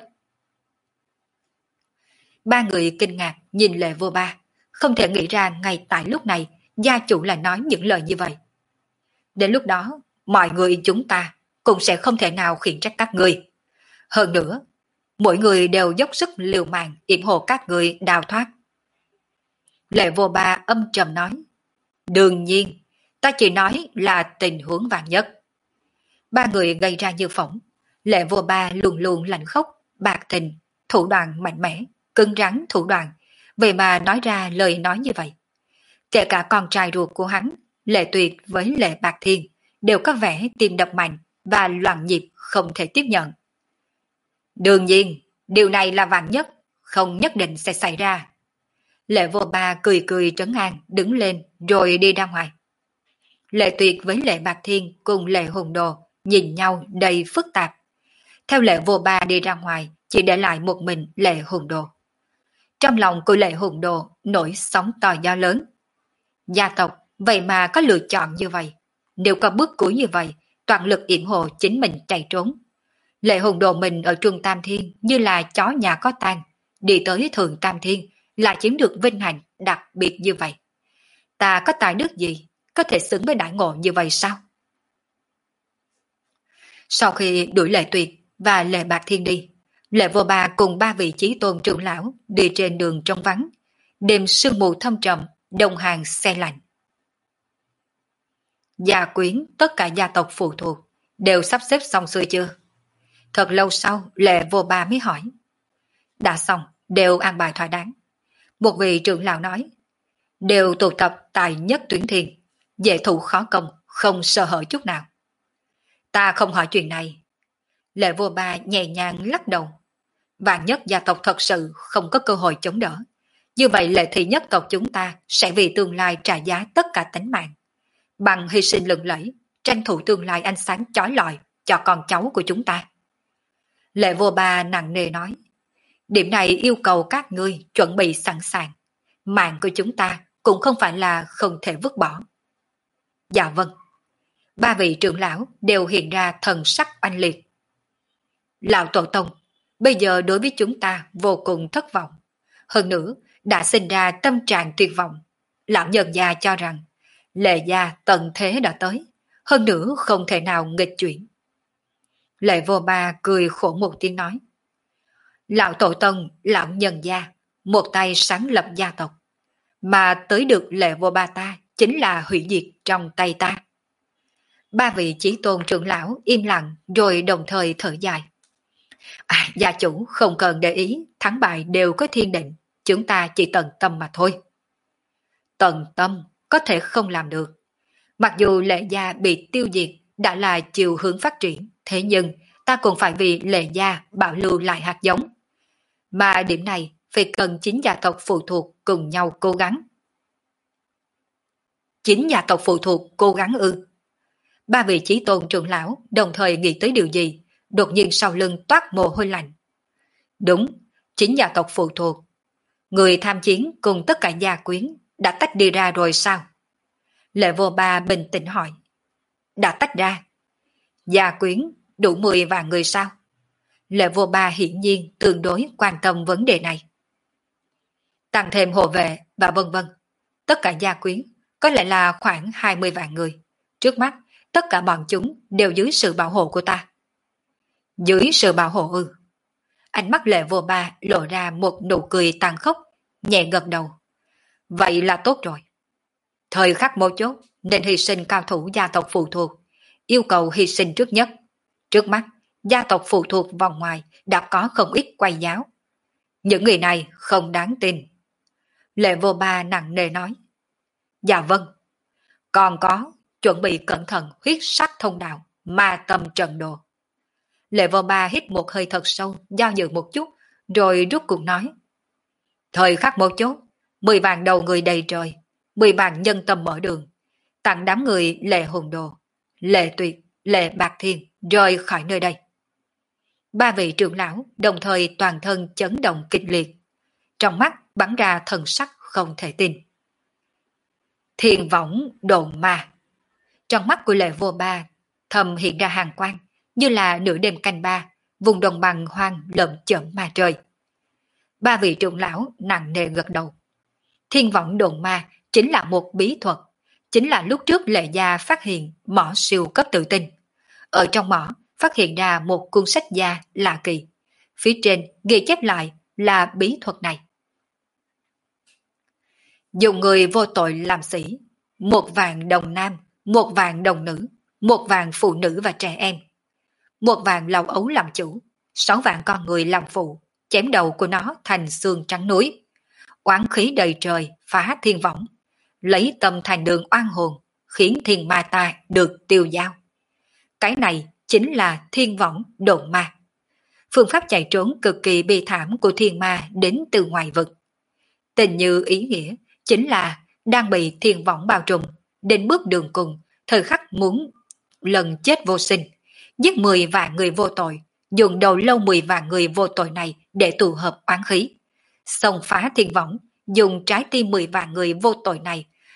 Ba người kinh ngạc nhìn Lệ Vô Ba, không thể nghĩ ra ngay tại lúc này gia chủ lại nói những lời như vậy. Đến lúc đó, mọi người chúng ta cũng sẽ không thể nào khiển trách các người. Hơn nữa, mỗi người đều dốc sức liều mạng yểm hộ các người đào thoát. Lệ Vô Ba âm trầm nói: Đương nhiên, ta chỉ nói là tình huống vạn nhất. Ba người gây ra như phỏng. Lệ Vô Ba luôn luôn lạnh khốc, bạc tình, thủ đoạn mạnh mẽ, cứng rắn thủ đoạn, vậy mà nói ra lời nói như vậy. Kể cả con trai ruột của hắn, Lệ Tuyệt với Lệ Bạc Thiên, đều có vẻ tim đập mạnh và loạn nhịp không thể tiếp nhận. Đương nhiên, điều này là vạn nhất, không nhất định sẽ xảy ra. Lệ Vô Ba cười cười trấn an, đứng lên rồi đi ra ngoài. Lệ Tuyệt với Lệ Bạc Thiên cùng Lệ Hồn Đồ nhìn nhau đầy phức tạp. Theo Lệ Vô Ba đi ra ngoài, chỉ để lại một mình Lệ Hồn Đồ. Trong lòng của Lệ Hồn Đồ nổi sóng to gió lớn. Gia tộc vậy mà có lựa chọn như vậy. Nếu có bước cuối như vậy, toàn lực yểm hộ chính mình chạy trốn. Lệ hùng đồ mình ở Trung Tam Thiên như là chó nhà có tang, đi tới Thượng Tam Thiên là chiếm được vinh hạnh đặc biệt như vậy. Ta có tài đức gì, có thể xứng với đại ngộ như vậy sao? Sau khi đuổi Lệ Tuyệt và Lệ Bạc Thiên đi, Lệ Vô Ba cùng ba vị chí tôn trưởng lão đi trên đường trong vắng, đêm sương mù thâm trầm, đồng hàng xe lạnh. Gia quyến tất cả gia tộc phụ thuộc đều sắp xếp xong xuôi chưa? Thật lâu sau, Lệ Vô Ba mới hỏi. Đã xong, đều an bài thỏa đáng. Một vị trưởng lão nói, đều tụ tập tại nhất tuyển thiên, dễ thủ khó công, không sơ hở chút nào. Ta không hỏi chuyện này. Lệ Vô Ba nhẹ nhàng lắc đầu. Vạn nhất gia tộc thật sự không có cơ hội chống đỡ. Như vậy Lệ thị nhất tộc chúng ta sẽ vì tương lai trả giá tất cả tánh mạng. Bằng hy sinh lừng lẫy, tranh thủ tương lai ánh sáng chói lọi cho con cháu của chúng ta. Lệ Vô Ba nặng nề nói, điểm này yêu cầu các ngươi chuẩn bị sẵn sàng. Mạng của chúng ta cũng không phải là không thể vứt bỏ. Dạ vâng. Ba vị trưởng lão đều hiện ra thần sắc oanh liệt. Lão Tổ Tông, bây giờ đối với chúng ta vô cùng thất vọng. Hơn nữa, đã sinh ra tâm trạng tuyệt vọng. Lão nhân gia cho rằng, Lệ gia tận thế đã tới, hơn nữa không thể nào nghịch chuyển. Lệ Vô Ba cười khổ một tiếng nói. Lão Tổ Tông, lão nhân gia, một tay sáng lập gia tộc, mà tới được Lệ Vô Ba ta chính là hủy diệt trong tay ta. Ba vị chí tôn trưởng lão im lặng rồi đồng thời thở dài. À, gia chủ không cần để ý, thắng bại đều có thiên định, chúng ta chỉ tận tâm mà thôi. Tận tâm có thể không làm được. Mặc dù Lệ gia bị tiêu diệt đã là chiều hướng phát triển, thế nhưng ta cũng phải vì Lệ gia bảo lưu lại hạt giống. Mà điểm này phải cần chính gia tộc phụ thuộc cùng nhau cố gắng. Chính gia tộc phụ thuộc cố gắng ư? Ba vị chí tôn trưởng lão đồng thời nghĩ tới điều gì, đột nhiên sau lưng toát mồ hôi lạnh. Đúng, chính gia tộc phụ thuộc. Người tham chiến cùng tất cả gia quyến đã tách đi ra rồi sao? Lệ Vô Ba bình tĩnh hỏi. Đã tách ra. Gia quyến đủ mười vạn người sao? Lệ Vô Ba hiển nhiên tương đối quan tâm vấn đề này. Tăng thêm hộ vệ và vân vân. Tất cả gia quyến có lẽ là khoảng hai mươi vạn người. Trước mắt, tất cả bọn chúng đều dưới sự bảo hộ của ta. Dưới sự bảo hộ ư? Ánh mắt Lệ Vô Ba lộ ra một nụ cười tàn khốc, nhẹ gật đầu. Vậy là tốt rồi. Thời khắc mấu chốt nên hy sinh cao thủ gia tộc phụ thuộc, yêu cầu hy sinh trước nhất. Trước mắt, gia tộc phụ thuộc vòng ngoài đã có không ít quay giáo. Những người này không đáng tin. Lệ Vô Ba nặng nề nói. Dạ vâng. Còn có, chuẩn bị cẩn thận huyết sắc thông đạo, ma tâm trận đồ. Lệ Vô Ba hít một hơi thật sâu, do dự một chút, rồi rút cuộc nói. Thời khắc mấu chốt, mười vạn đầu người đầy trời, mười vạn nhân tâm mở đường, tặng đám người Lệ Hùng Đồ, Lệ Tuyệt, Lệ Bạc Thiên rời khỏi nơi đây. Ba vị trưởng lão đồng thời toàn thân chấn động kịch liệt, trong mắt bắn ra thần sắc không thể tin. Thiên võng đồn ma. Trong mắt của Lệ Vô Ba thầm hiện ra hàng quang, như là nửa đêm canh ba, vùng đồng bằng hoang lợm chởm ma trời. Ba vị trưởng lão nặng nề gật đầu. Thiên võng đồn ma chính là một bí thuật, chính là lúc trước Lệ gia phát hiện mỏ siêu cấp tự tin. Ở trong mỏ phát hiện ra một cuốn sách da lạ kỳ, phía trên ghi chép lại là bí thuật này. Dùng người vô tội làm sĩ, một vạn đồng nam, một vạn đồng nữ, một vạn phụ nữ và trẻ em, một vạn lão ấu làm chủ, sáu vạn con người làm phụ, chém đầu của nó thành xương trắng núi. Oán khí đầy trời phá thiên võng, lấy tâm thành đường oan hồn, khiến thiên ma ta được tiêu dao. Cái này chính là thiên võng độn ma. Phương pháp chạy trốn cực kỳ bi thảm của thiên ma đến từ ngoài vực. Tình như ý nghĩa chính là đang bị thiên võng bao trùm, đến bước đường cùng, thời khắc muốn lần chết vô sinh, giết mười vạn người vô tội, dùng đầu lâu mười vạn người vô tội này để tụ hợp oán khí. Xông phá thiên võng, dùng trái tim mười vạn người vô tội này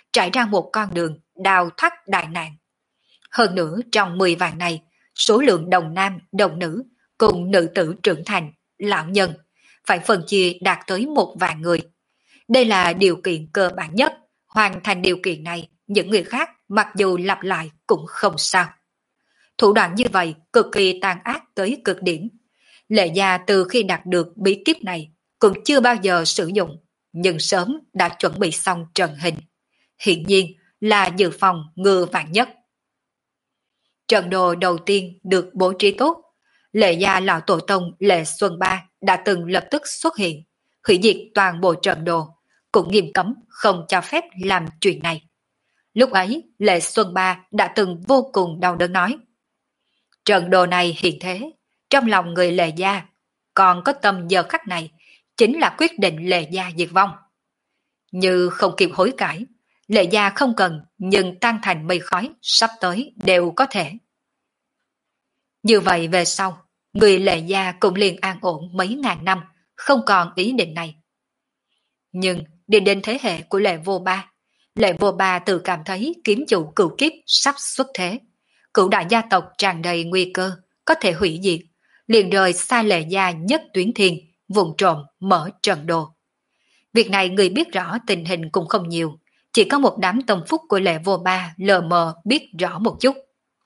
trải ra một con đường đào thoát đại nạn. Hơn nữa trong mười vạn này, số lượng đồng nam, đồng nữ cùng nữ tử trưởng thành, lão nhân phải phân chia đạt tới một vạn người. Đây là điều kiện cơ bản nhất, hoàn thành điều kiện này, những người khác mặc dù lặp lại cũng không sao. Thủ đoạn như vậy cực kỳ tàn ác tới cực điểm. Lệ Gia từ khi đạt được bí kíp này cũng chưa bao giờ sử dụng, nhưng sớm đã chuẩn bị xong trận hình. Hiển nhiên là dự phòng ngừa vạn nhất. Trận đồ đầu tiên được bố trí tốt. Lệ Gia lão tổ tông Lệ Xuân Ba đã từng lập tức xuất hiện, hủy diệt toàn bộ trận đồ, cũng nghiêm cấm không cho phép làm chuyện này. Lúc ấy, Lệ Xuân Ba đã từng vô cùng đau đớn nói: trận đồ này hiện thế, trong lòng người Lệ Gia, còn có tâm giờ khắc này, chính là quyết định Lệ Gia diệt vong. Như không kịp hối cải, Lệ Gia không cần, nhưng tan thành mây khói, sắp tới đều có thể. Như vậy về sau, người Lệ Gia cũng liền an ổn mấy ngàn năm, không còn ý định này. Nhưng đi đến thế hệ của Lệ Vô Ba, Lệ Vô Ba tự cảm thấy kiếm chủ cửu kiếp sắp xuất thế. Cửu đại gia tộc tràn đầy nguy cơ, có thể hủy diệt, liền rời xa Lệ Gia nhất tuyến thiên, vùng trộm mở trận đồ. Việc này người biết rõ tình hình cũng không nhiều, chỉ có một đám tâm phúc của Lệ Vô Ba lờ mờ biết rõ một chút.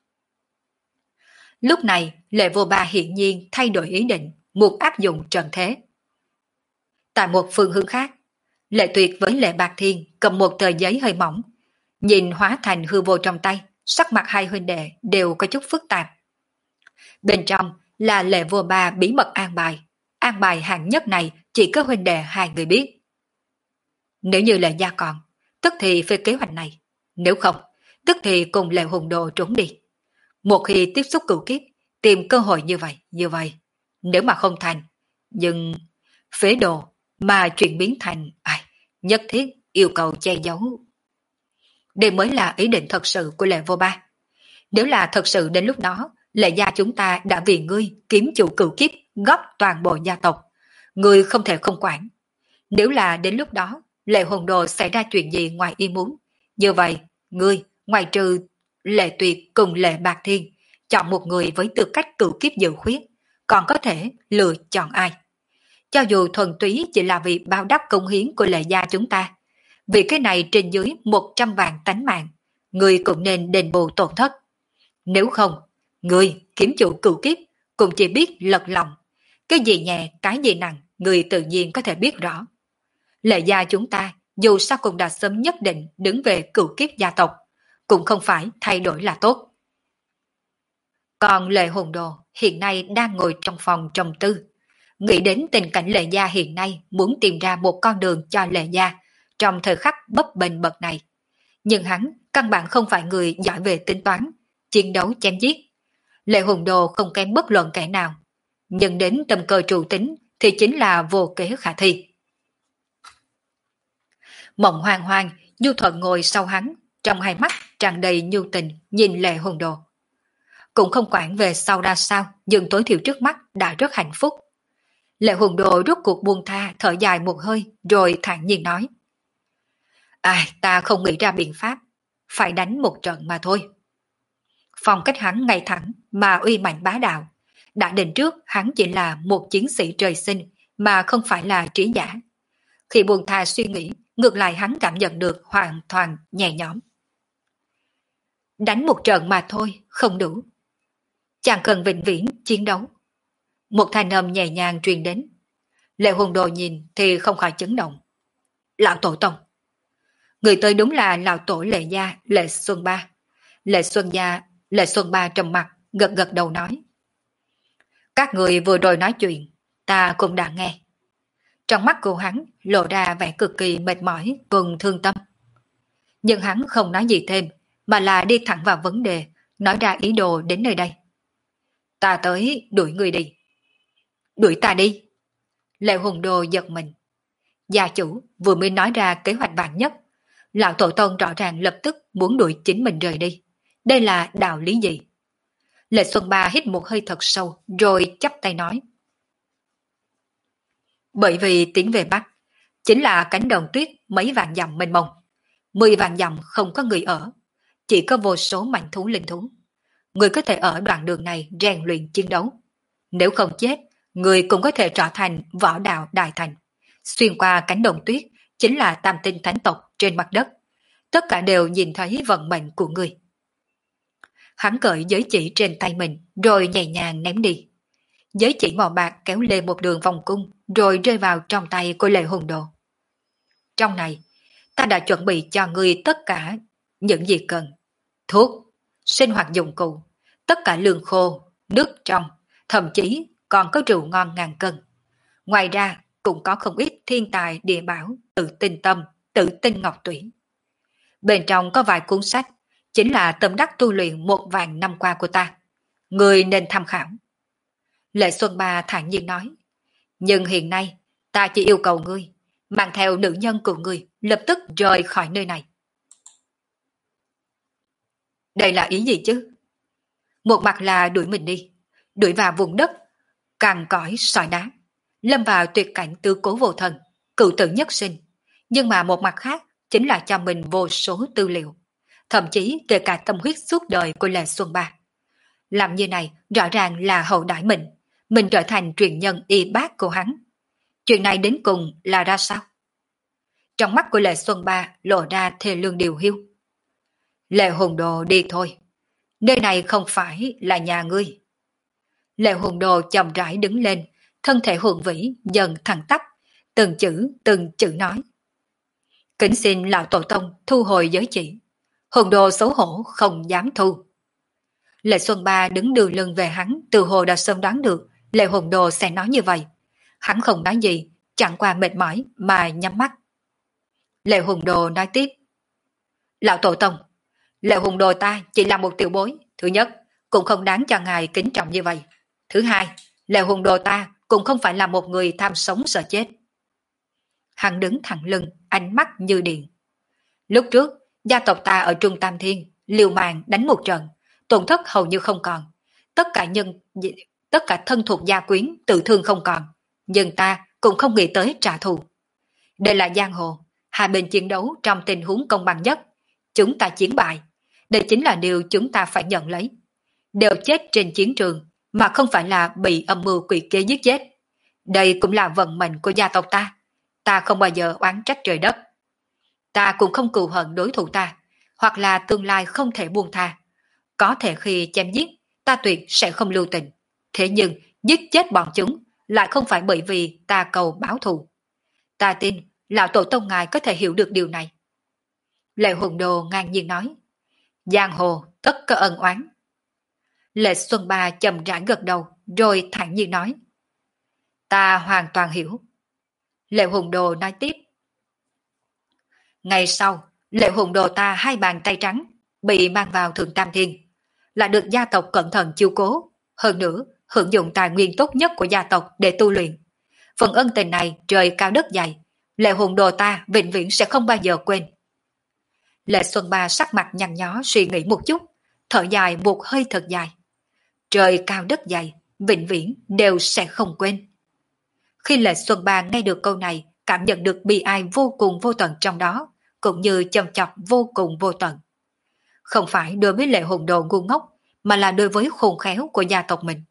Lúc này, Lệ Vô Ba hiển nhiên thay đổi ý định, muốn áp dụng trận thế. Tại một phương hướng khác, Lệ Tuyệt với Lệ Bạc Thiên cầm một tờ giấy hơi mỏng, nhìn hóa thành hư vô trong tay, sắc mặt hai huynh đệ đều có chút phức tạp. Bên trong là Lệ Vô Ba bí mật an bài, an bài hạng nhất này chỉ có huynh đệ hai người biết. Nếu như Lệ Gia còn, tức thì phê kế hoạch này, nếu không, tức thì cùng Lệ Hùng Đồ trốn đi. Một khi tiếp xúc cửu kiếp, tìm cơ hội như vậy, như vậy, nếu mà không thành, nhưng phế đồ mà chuyển biến thành ai, nhất thiết yêu cầu che giấu. Đây mới là ý định thật sự của Lệ Vô Ba. Nếu là thật sự đến lúc đó, Lệ Gia chúng ta đã vì ngươi kiếm chủ cửu kiếp góp toàn bộ gia tộc, ngươi không thể không quản. Nếu là đến lúc đó, Lệ Hồn Đồ xảy ra chuyện gì ngoài ý muốn, như vậy, ngươi, ngoài trừ Lệ Tuyệt cùng Lệ Bạc Thiên, chọn một người với tư cách cửu kiếp dự khuyết, còn có thể lựa chọn ai? Cho dù thuần túy chỉ là vì bao đắp công hiến của Lệ Gia chúng ta, vì cái này trên dưới một trăm vạn tánh mạng, ngươi cũng nên đền bù tổn thất. Nếu không, ngươi, kiếm chủ cửu kiếp, cũng chỉ biết lật lòng. Cái gì nhẹ, cái gì nặng, ngươi tự nhiên có thể biết rõ. Lệ Gia chúng ta, dù sao cũng đã sớm nhất định đứng về cửu kiếp gia tộc, cũng không phải thay đổi là tốt. Còn Lệ Hồn Đồ hiện nay đang ngồi trong phòng trầm tư, nghĩ đến tình cảnh Lệ Gia hiện nay muốn tìm ra một con đường cho Lệ Gia trong thời khắc bấp bênh bậc này. Nhưng hắn căn bản không phải người giỏi về tính toán, chiến đấu chém giết. Lệ Hồn Đồ không kém bất luận kẻ nào, nhưng đến tâm cơ trụ tính thì chính là vô kế khả thi. Mộng Hoang Hoang nhu thuận ngồi sau hắn, trong hai mắt tràn đầy nhu tình nhìn Lệ Hồn Đồ. Cũng không quản về sau ra sao, nhưng tối thiểu trước mắt đã rất hạnh phúc. Lệ Hồn Đồ rút cuộc buông tha, thở dài một hơi, rồi thản nhiên nói: ai, ta không nghĩ ra biện pháp, phải đánh một trận mà thôi. Phong cách hắn ngay thẳng mà uy mạnh bá đạo. Đã định trước hắn chỉ là một chiến sĩ trời sinh mà không phải là trí giả. Khi buông tha suy nghĩ, ngược lại hắn cảm nhận được hoàn toàn nhẹ nhõm. Đánh một trận mà thôi, không đủ. Chẳng cần vĩnh viễn chiến đấu. Một thanh âm nhẹ nhàng truyền đến. Lệ Hồn Đồ nhìn thì không khỏi chấn động. Lão tổ tông. Người tới đúng là lão tổ Lệ Gia, Lệ Xuân Ba. Lệ Xuân Gia, Lệ Xuân Ba trầm mặt, gật gật đầu nói: các người vừa rồi nói chuyện, ta cũng đã nghe. Trong mắt của hắn lộ ra vẻ cực kỳ mệt mỏi cùng thương tâm. Nhưng hắn không nói gì thêm, mà là đi thẳng vào vấn đề, nói ra ý đồ đến nơi đây. Ta tới đuổi người đi. Đuổi ta đi. Lệ Hồn Đồ giật mình. Gia chủ vừa mới nói ra kế hoạch vạn nhất, lão tổ tông rõ ràng lập tức muốn đuổi chính mình rời đi. Đây là đạo lý gì? Lệ Xuân Ba hít một hơi thật sâu, rồi chắp tay nói: bởi vì tiến về Bắc, chính là cánh đồng tuyết mấy vạn dặm mênh mông. Mười vạn dặm không có người ở, chỉ có vô số mảnh thú linh thú. Người có thể ở đoạn đường này rèn luyện chiến đấu. Nếu không chết, người cũng có thể trở thành võ đạo đại thành. Xuyên qua cánh đồng tuyết chính là tam tinh thánh tộc trên mặt đất. Tất cả đều nhìn thấy vận mệnh của người. Hắn cởi giới chỉ trên tay mình rồi nhẹ nhàng ném đi. Giới chỉ màu bạc kéo lên một đường vòng cung rồi rơi vào trong tay của Lệ Hùng Đồ. Trong này, ta đã chuẩn bị cho người tất cả những gì cần. Thuốc, sinh hoạt dụng cụ, tất cả lương khô, nước trong, thậm chí còn có rượu ngon ngàn cân. Ngoài ra, cũng có không ít thiên tài địa bảo, tự tinh tâm, tự tinh ngọc tủy. Bên trong có vài cuốn sách, chính là tâm đắc tu luyện một vạn năm qua của ta. Người nên tham khảo. Lệ Xuân Ba thản nhiên nói, nhưng hiện nay, ta chỉ yêu cầu ngươi, mang theo nữ nhân của ngươi, lập tức rời khỏi nơi này. Đây là ý gì chứ? Một mặt là đuổi mình đi, đuổi vào vùng đất, cằn cõi sỏi đá, lâm vào tuyệt cảnh tứ cố vô thần, cựu tử nhất sinh. Nhưng mà một mặt khác chính là cho mình vô số tư liệu, thậm chí kể cả tâm huyết suốt đời của Lệ Xuân Ba. Làm như này rõ ràng là hậu đãi mình, mình trở thành truyền nhân y bác của hắn. Chuyện này đến cùng là ra sao? Trong mắt của Lệ Xuân Ba lộ ra thề lương điều hiu. Lệ Hùng Đồ đi thôi, nơi này không phải là nhà ngươi. Lệ Hùng Đồ chậm rãi đứng lên, thân thể hùng vĩ dần thẳng tắp, từng chữ từng chữ nói. Kính xin lão tổ tông thu hồi giới chỉ. Hùng Đồ xấu hổ không dám thu. Lệ Xuân Ba đứng đưa lưng về hắn, từ hồ đã sớm đoán được Lệ Hùng Đồ sẽ nói như vậy. Hắn không nói gì, chẳng qua mệt mỏi mà nhắm mắt. Lệ Hùng Đồ nói tiếp. Lão tổ tông, Lệ Hùng Đồ ta chỉ là một tiểu bối. Thứ nhất, cũng không đáng cho ngài kính trọng như vậy. Thứ hai, Lệ Hùng Đồ ta cũng không phải là một người tham sống sợ chết. Hắn đứng thẳng lưng, ánh mắt như điện. Lúc trước, gia tộc ta ở Trung Tam Thiên, liều mạng đánh một trận, tổn thất hầu như không còn. Tất cả nhân, tất cả thân thuộc gia quyến tự thương không còn. Nhưng ta cũng không nghĩ tới trả thù. Đây là giang hồ, hai bên chiến đấu trong tình huống công bằng nhất. Chúng ta chiến bại. Đây chính là điều chúng ta phải nhận lấy. Đều chết trên chiến trường, mà không phải là bị âm mưu quỷ kế giết chết. Đây cũng là vận mệnh của gia tộc ta. Ta không bao giờ oán trách trời đất. Ta cũng không cừu hận đối thủ ta, hoặc là tương lai không thể buông tha. Có thể khi chém giết, ta tuyệt sẽ không lưu tình. Thế nhưng, giết chết bọn chúng lại không phải bởi vì ta cầu báo thù. Ta tin, lão tổ tông ngài có thể hiểu được điều này. Lệ Hùng Đồ ngang nhiên nói. Giang hồ tất có ân oán. Lệ Xuân Ba chậm rãi gật đầu, rồi thản nhiên nói. Ta hoàn toàn hiểu. Lệ Hùng Đồ nói tiếp. Ngày sau, Lệ Hùng Đồ ta hai bàn tay trắng, bị mang vào Thượng Tam Thiên, là được gia tộc cẩn thận chiếu cố. Hơn nữa, hưởng dụng tài nguyên tốt nhất của gia tộc để tu luyện. Phần ân tình này trời cao đất dày, Lệ Hùng Đồ ta vĩnh viễn sẽ không bao giờ quên. Lệ Xuân Ba sắc mặt nhăn nhó suy nghĩ một chút, thở dài một hơi thật dài. Trời cao đất dày, vĩnh viễn đều sẽ không quên. Khi Lệ Xuân Ba nghe được câu này, cảm nhận được bi ai vô cùng vô tận trong đó, cũng như châm chọc vô cùng vô tận. Không phải đối với Lệ Hùng Đồ ngu ngốc, mà là đối với khôn khéo của gia tộc mình.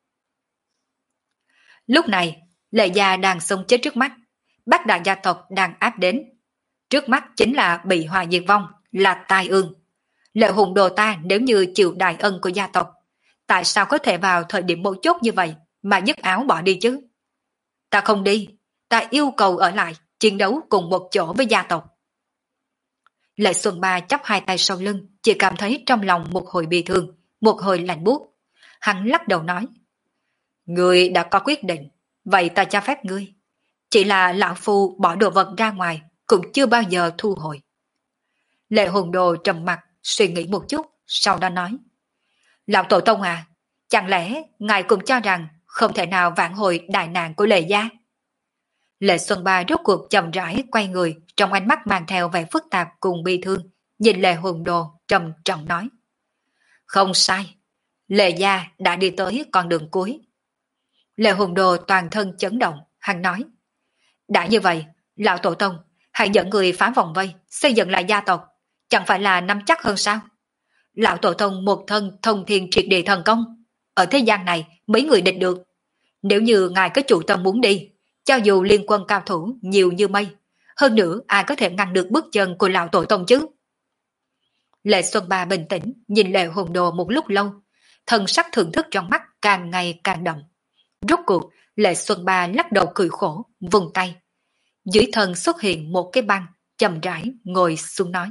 Lúc này, Lệ gia đang sống chết trước mắt, Bát đại gia tộc đang áp đến. Trước mắt chính là bị hòa diệt vong, là tai ương. Lệ Hùng Đồ ta nếu như chịu đại ân của gia tộc, tại sao có thể vào thời điểm mấu chốt như vậy mà dứt áo bỏ đi chứ? Ta không đi, ta yêu cầu ở lại, chiến đấu cùng một chỗ với gia tộc. Lệ Xuân Ba chắp hai tay sau lưng, chỉ cảm thấy trong lòng một hồi bi thương, một hồi lạnh buốt. Hắn lắc đầu nói, ngươi đã có quyết định, vậy ta cho phép ngươi. Chỉ là lão phu bỏ đồ vật ra ngoài, cũng chưa bao giờ thu hồi. Lệ Hùng Đồ trầm mặt, suy nghĩ một chút, sau đó nói, lão tổ tông à, chẳng lẽ ngài cũng cho rằng không thể nào vãn hồi đại nạn của Lệ gia? Lệ Xuân Ba rốt cuộc chậm rãi quay người, trong ánh mắt mang theo vẻ phức tạp cùng bi thương, nhìn Lệ Hùng Đồ trầm trọng nói, không sai, Lệ gia đã đi tới con đường cuối. Lệ Hùng Đồ toàn thân chấn động, hắn nói, đã như vậy, lão tổ tông, hãy dẫn người phá vòng vây, xây dựng lại gia tộc, chẳng phải là nắm chắc hơn sao? Lão tổ tông một thân thông thiên triệt địa thần công, ở thế gian này mấy người địch được. Nếu như ngài có chủ tâm muốn đi, cho dù liên quân cao thủ nhiều như mây, hơn nữa ai có thể ngăn được bước chân của lão tổ tông chứ? Lệ Xuân Ba bình tĩnh nhìn Lệ Hồn Đồ một lúc lâu, thần sắc thưởng thức trong mắt càng ngày càng đậm. Rốt cuộc, Lệ Xuân Ba lắc đầu cười khổ, vùng tay. Dưới thân xuất hiện một cái băng, chậm rãi ngồi xuống nói.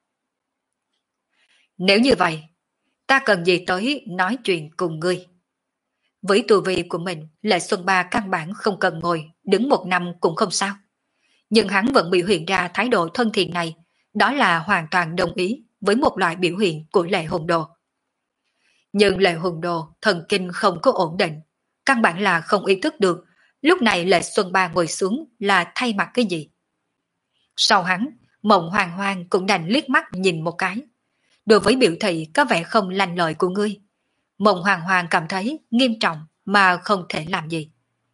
Nếu như vậy, ta cần gì tới nói chuyện cùng ngươi? Với tu vi của mình, Lệ Xuân Ba căn bản không cần ngồi, đứng một năm cũng không sao. Nhưng hắn vẫn biểu hiện ra thái độ thân thiện này, đó là hoàn toàn đồng ý với một loại biểu hiện của Lệ Hồn Đồ. Nhưng Lệ Hồn Đồ thần kinh không có ổn định, căn bản là không ý thức được lúc này Lệ Xuân Ba ngồi xuống là thay mặt cái gì. Sau hắn, Mộng Hoàng Hoàng cũng đành liếc mắt nhìn một cái. Đối với biểu thị có vẻ không lành lợi của ngươi, Mộng Hoàng Hoàng cảm thấy nghiêm trọng mà không thể làm gì.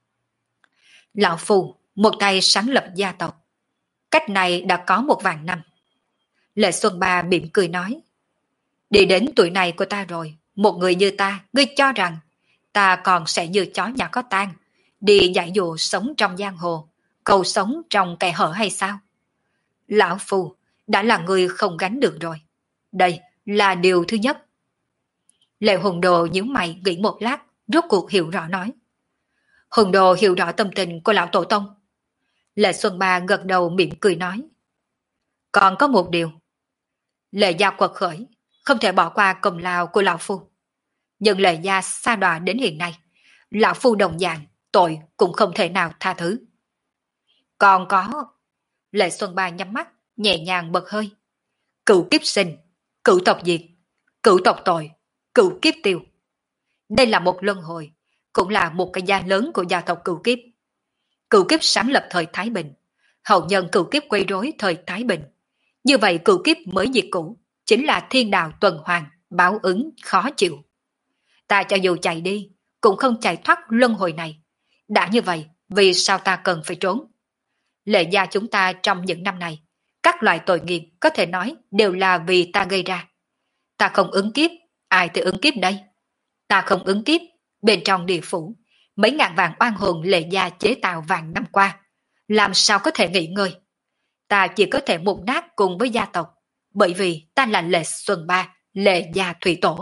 Lão Phù một tay sáng lập gia tộc, cách này đã có một vạn năm. Lệ Xuân Ba mỉm cười nói, đi đến tuổi này của ta rồi, một người như ta, ngươi cho rằng ta còn sẽ như chó nhà có tang, đi giải dụ sống trong giang hồ, cầu sống trong kẻ hở hay sao? Lão Phù đã là người không gánh được rồi. Đây là điều thứ nhất. Lệ Hồn Đồ nhíu mày nghĩ một lát, rốt cuộc hiểu rõ nói. Hồn Đồ hiểu rõ tâm tình của lão tổ tông. Lệ Xuân Ba gật đầu mỉm cười nói. Còn có một điều. Lệ gia quật khởi, không thể bỏ qua công lao của lão phu. Nhưng Lệ gia sa đọa đến hiện nay, lão phu đồng dạng, tội cũng không thể nào tha thứ. Còn có. Lệ Xuân Ba nhắm mắt, nhẹ nhàng bật hơi. Cửu kiếp sinh, cửu tộc diệt, cửu tộc tội, cửu kiếp tiêu. Đây là một luân hồi, cũng là một cái gia lớn của gia tộc cửu kiếp. Cửu kiếp sáng lập thời Thái Bình, hậu nhân cửu kiếp quấy rối thời Thái Bình. Như vậy cửu kiếp mới diệt cũ, chính là thiên đạo tuần hoàn, báo ứng khó chịu. Ta cho dù chạy đi, cũng không chạy thoát luân hồi này. Đã như vậy, vì sao ta cần phải trốn? Lệ gia chúng ta trong những năm này, các loại tội nghiệp có thể nói đều là vì ta gây ra. Ta không ứng kiếp, ai thì ứng kiếp đây? Ta không ứng kiếp, bên trong địa phủ, mấy ngàn vạn oan hồn Lệ gia chế tạo vạn năm qua, làm sao có thể nghỉ ngơi? Ta chỉ có thể mục nát cùng với gia tộc, bởi vì ta là Lệ Xuân Ba, Lệ gia thủy tổ.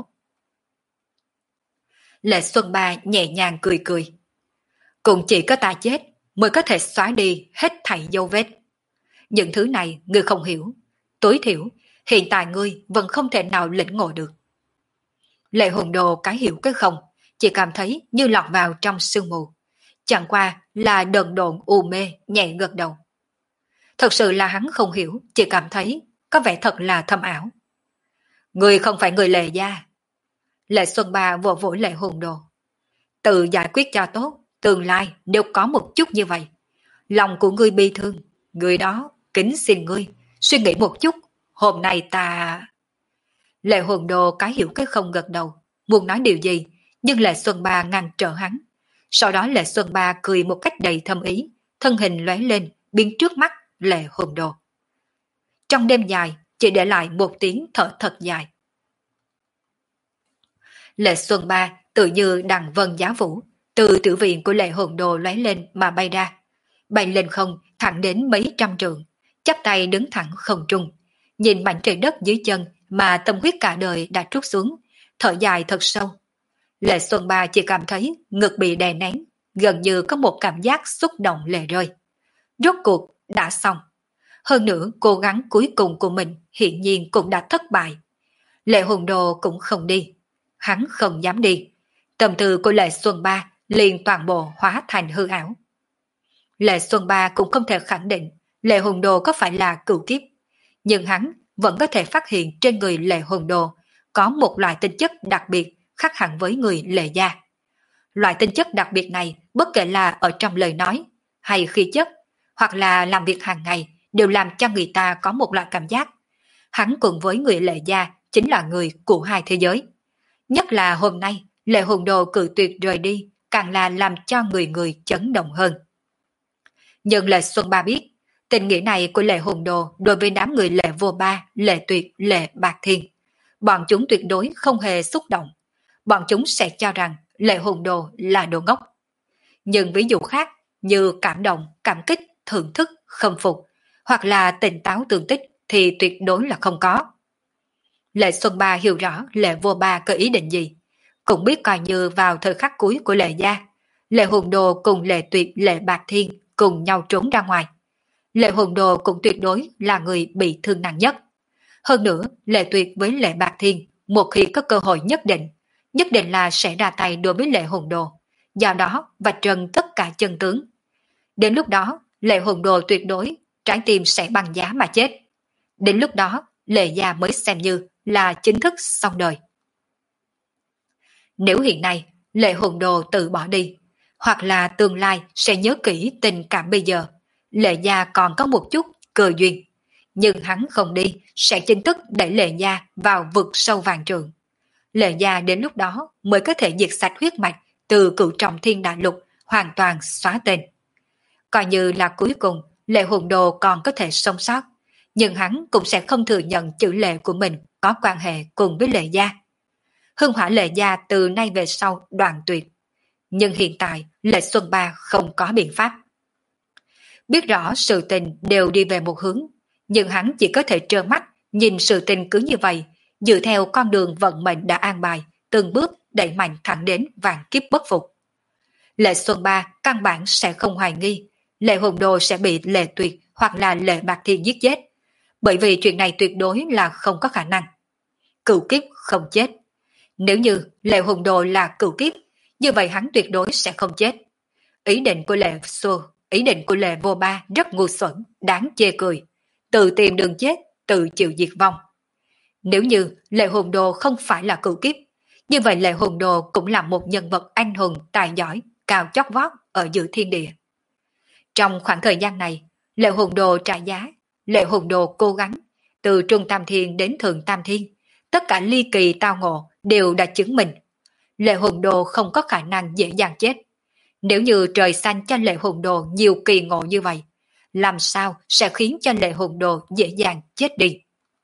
Lệ Xuân Ba nhẹ nhàng cười cười. Cũng chỉ có ta chết mới có thể xóa đi hết thảy dấu vết. Những thứ này ngươi không hiểu. Tối thiểu, hiện tại ngươi vẫn không thể nào lĩnh ngộ được. Lệ Hồn Đồ cái hiểu cái không, chỉ cảm thấy như lọt vào trong sương mù. Chẳng qua là đần độn u mê, nhẹ gật đầu. Thật sự là hắn không hiểu, chỉ cảm thấy có vẻ thật là thâm ảo. Ngươi không phải người Lệ gia. Lệ Xuân Ba vỗ vỗ Lệ Hồn Đồ. Tự giải quyết cho tốt, tương lai nếu có một chút như vậy. Lòng của ngươi bi thương, người đó kính xin ngươi, suy nghĩ một chút, hôm nay ta... Lệ Hồn Đồ cái hiểu cái không gật đầu, muốn nói điều gì, nhưng Lệ Xuân Ba ngăn trở hắn. Sau đó Lệ Xuân Ba cười một cách đầy thâm ý, thân hình lóe lên, biến trước mắt Lệ Hồn Đồ. Trong đêm dài, chỉ để lại một tiếng thở thật dài. Lệ Xuân Ba tự như đằng vân giá vũ, từ tử viện của Lệ Hồn Đồ lóe lên mà bay ra. Bay lên không, thẳng đến mấy trăm trượng, chắp tay đứng thẳng không trung. Nhìn mảnh trời đất dưới chân mà tâm huyết cả đời đã trút xuống, thở dài thật sâu. Lệ Xuân Ba chỉ cảm thấy ngực bị đè nén, gần như có một cảm giác xúc động lệ rơi. Rốt cuộc đã xong. Hơn nữa cố gắng cuối cùng của mình hiện nhiên cũng đã thất bại. Lệ Hồn Đồ cũng không đi. Hắn không dám đi. Tâm tư của Lệ Xuân Ba liền toàn bộ hóa thành hư ảo. Lệ Xuân Ba cũng không thể khẳng định Lệ Hồn Đồ có phải là cửu kiếp. Nhưng hắn vẫn có thể phát hiện trên người Lệ Hồn Đồ có một loại tinh chất đặc biệt khác hẳn với người Lệ gia. Loại tinh chất đặc biệt này bất kể là ở trong lời nói hay khí chất hoặc là làm việc hàng ngày đều làm cho người ta có một loại cảm giác. Hắn cùng với người Lệ gia chính là người của hai thế giới. Nhất là hôm nay Lệ Hồn Đồ cự tuyệt rời đi càng là làm cho người người chấn động hơn. Nhưng Lệ Xuân Ba biết Tình nghĩa này của Lệ Hùng Đồ đối với đám người Lệ Vô Ba, Lệ Tuyệt, Lệ Bạc Thiên, bọn chúng tuyệt đối không hề xúc động. Bọn chúng sẽ cho rằng Lệ Hùng Đồ là đồ ngốc. Nhưng ví dụ khác như cảm động, cảm kích, thưởng thức, khâm phục, hoặc là tỉnh táo tương tích thì tuyệt đối là không có. Lệ Xuân Ba hiểu rõ Lệ Vô Ba có ý định gì, cũng biết coi như vào thời khắc cuối của Lệ gia, Lệ Hùng Đồ cùng Lệ Tuyệt, Lệ Bạc Thiên cùng nhau trốn ra ngoài. Lệ Hùng Đồ cũng tuyệt đối là người bị thương nặng nhất. Hơn nữa, Lệ Tuyệt với Lệ Bạc Thiên, một khi có cơ hội nhất định, nhất định là sẽ ra tay đối với Lệ Hùng Đồ, do đó vạch trần tất cả chân tướng. Đến lúc đó, Lệ Hùng Đồ tuyệt đối, trái tim sẽ băng giá mà chết. Đến lúc đó, Lệ gia mới xem như là chính thức xong đời. Nếu hiện nay, Lệ Hùng Đồ tự bỏ đi, hoặc là tương lai sẽ nhớ kỹ tình cảm bây giờ, Lệ gia còn có một chút cơ duyên, nhưng hắn không đi sẽ chính thức đẩy Lệ gia vào vực sâu vạn trượng. Lệ gia đến lúc đó mới có thể diệt sạch huyết mạch từ cửu trọng thiên đại lục, hoàn toàn xóa tên. Coi như là cuối cùng Lệ Hùng Đồ còn có thể sống sót, nhưng hắn cũng sẽ không thừa nhận chữ Lệ của mình có quan hệ cùng với Lệ gia. Hưng hỏa Lệ gia từ nay về sau đoạn tuyệt, nhưng hiện tại Lệ Xuân Ba không có biện pháp. Biết rõ sự tình đều đi về một hướng, nhưng hắn chỉ có thể trơ mắt nhìn sự tình cứ như vậy, dựa theo con đường vận mệnh đã an bài, từng bước đẩy mạnh thẳng đến vạn kiếp bất phục. Lệ Xuân Ba căn bản sẽ không hoài nghi Lệ Hùng Đồ sẽ bị Lệ Tuyệt hoặc là Lệ Bạc Thiên giết chết, bởi vì chuyện này tuyệt đối là không có khả năng. Cửu kiếp không chết. Nếu như Lệ Hùng Đồ là cửu kiếp, như vậy hắn tuyệt đối sẽ không chết. Ý định của Lệ Xô, ý định của Lệ Vô Ba rất ngu xuẩn, đáng chê cười. Tự tìm đường chết, tự chịu diệt vong. Nếu như Lệ Hùng Đồ không phải là cửu kiếp, như vậy Lệ Hùng Đồ cũng là một nhân vật anh hùng tài giỏi, cao chót vót ở giữa thiên địa. Trong khoảng thời gian này, Lệ Hùng Đồ trả giá, Lệ Hùng Đồ cố gắng, từ Trung Tam Thiên đến Thượng Tam Thiên, tất cả ly kỳ tao ngộ đều đã chứng minh. Lệ Hùng Đồ không có khả năng dễ dàng chết. Nếu như trời xanh cho Lệ Hùng Đồ nhiều kỳ ngộ như vậy, làm sao sẽ khiến cho Lệ Hùng Đồ dễ dàng chết đi?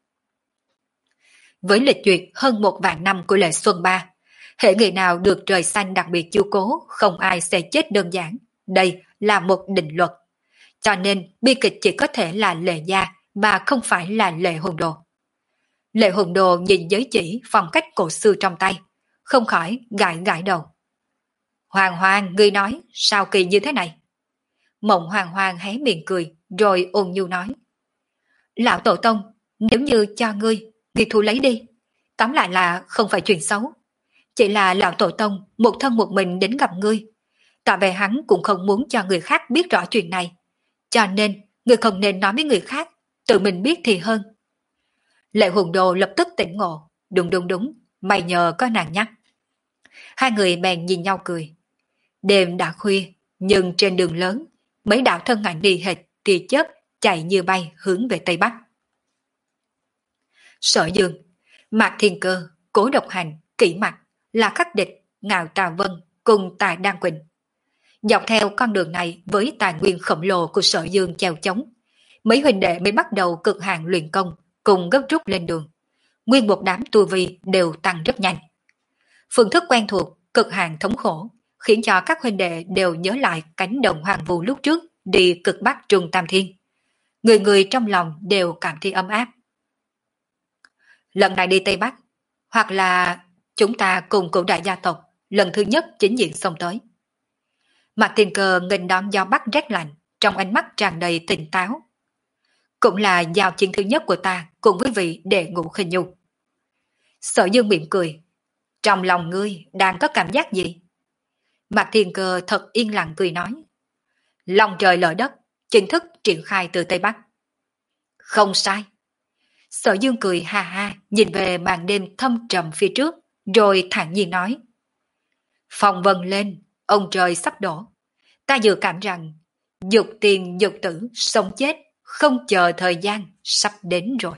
Với lịch duyệt hơn một vạn năm của Lệ Xuân Ba, hệ người nào được trời xanh đặc biệt chiếu cố, không ai sẽ chết đơn giản. Đây là một định luật. Cho nên bi kịch chỉ có thể là Lệ gia mà không phải là Lệ Hùng Đồ. Lệ Hùng Đồ nhìn giới chỉ phong cách cổ xưa trong tay, không khỏi gãi gãi đầu. Hoàng Hoàng, ngươi nói sao kỳ như thế này? Mộng Hoàng Hoàng hé miệng cười, rồi ôn nhu nói. Lão Tổ Tông, nếu như cho ngươi, ngươi thu lấy đi. Tóm lại là không phải chuyện xấu. Chỉ là Lão Tổ Tông một thân một mình đến gặp ngươi. Tỏ vẻ hắn cũng không muốn cho người khác biết rõ chuyện này. Cho nên, ngươi không nên nói với người khác, tự mình biết thì hơn. Lệ Hùng Đồ lập tức tỉnh ngộ. Đúng đúng đúng, mày nhờ có nàng nhắc. Hai người bèn nhìn nhau cười. Đêm đã khuya, nhưng trên đường lớn, mấy đạo thân ảnh đi hệt, tia chớp chạy như bay hướng về Tây Bắc. Sở Dương, Mạc Thiên Cơ, Cố Độc Hành, Kỷ Mặc, là khắc địch, Ngạo Tà Vân cùng Tài Đan Quỳnh. Dọc theo con đường này với tài nguyên khổng lồ của Sở Dương chèo chống, mấy huynh đệ mới bắt đầu cực hạn luyện công, cùng gấp rút lên đường. Nguyên một đám tu vi đều tăng rất nhanh. Phương thức quen thuộc, cực hạn thống khổ, khiến cho các huynh đệ đều nhớ lại cánh đồng hoang vu lúc trước đi cực bắc Trung Tam Thiên. Người người trong lòng đều cảm thấy ấm áp. Lần này đi Tây Bắc, hoặc là chúng ta cùng cửu đại gia tộc lần thứ nhất chính diện xông tới. Mạc Thiên Cơ nghênh đón gió bắc rét lạnh, trong ánh mắt tràn đầy tỉnh táo. Cũng là giao chiến thứ nhất của ta cùng với vị đệ ngũ khinh nhu. Sở Dương mỉm cười. Trong lòng ngươi đang có cảm giác gì? Mạc Thiên Cơ thật yên lặng cười nói. Lòng trời lở đất, chính thức triển khai từ Tây Bắc. Không sai. Sở Dương cười ha ha, nhìn về màn đêm thâm trầm phía trước, rồi thản nhiên nói. Phong vân lên, ông trời sắp đổ. Ta dự cảm rằng, dục tiền dục tử, sống chết, không chờ thời gian, sắp đến rồi.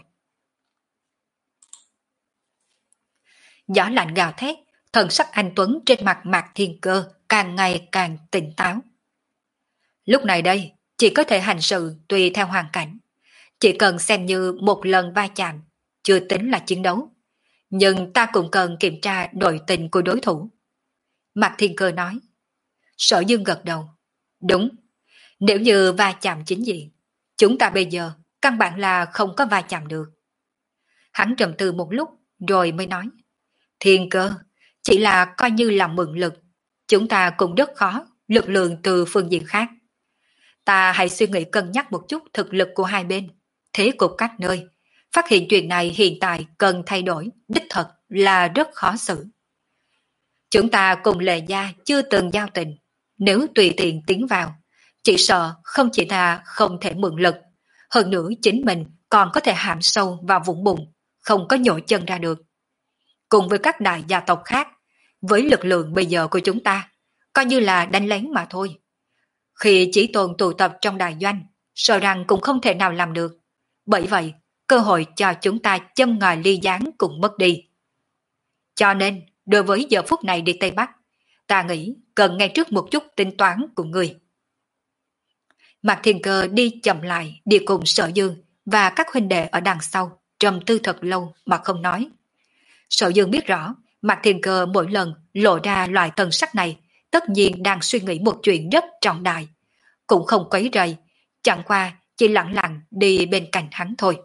Gió lạnh gào thét, thần sắc anh Tuấn trên mặt Mạc Thiên Cơ càng ngày càng tỉnh táo. Lúc này đây, chỉ có thể hành sự tùy theo hoàn cảnh. Chỉ cần xem như một lần va chạm, chưa tính là chiến đấu. Nhưng ta cũng cần kiểm tra nội tình của đối thủ. Mạc Thiên Cơ nói. Sở Dương gật đầu. Đúng, nếu như va chạm chính diện, chúng ta bây giờ căn bản là không có va chạm được. Hắn trầm tư một lúc rồi mới nói. Thiên Cơ, chỉ là coi như là mượn lực, chúng ta cũng rất khó lực lượng từ phương diện khác. Ta hãy suy nghĩ cân nhắc một chút thực lực của hai bên, thế cục các nơi. Phát hiện chuyện này hiện tại cần thay đổi, đích thật là rất khó xử. Chúng ta cùng Lệ Gia chưa từng giao tình, nếu tùy tiện tiến vào, chỉ sợ không chỉ là không thể mượn lực, hơn nữa chính mình còn có thể hãm sâu vào vũng bùn, không có nhổ chân ra được. Cùng với các đại gia tộc khác, với lực lượng bây giờ của chúng ta, coi như là đánh lén mà thôi. Khi chỉ tồn tụ tập trong đại doanh, sợ rằng cũng không thể nào làm được. Bởi vậy, cơ hội cho chúng ta châm ngòi ly gián cũng mất đi. Cho nên, đối với giờ phút này đi Tây Bắc, ta nghĩ cần ngay trước một chút tính toán của người. Mạc Thiên Cơ đi chậm lại đi cùng Sở Dương và các huynh đệ ở đằng sau, trầm tư thật lâu mà không nói. Sở Dương biết rõ, Mạc Thiên Cơ mỗi lần lộ ra loại tần sắc này, tất nhiên đang suy nghĩ một chuyện rất trọng đại. Cũng không quấy rầy, chẳng qua chỉ lặng lặng đi bên cạnh hắn thôi.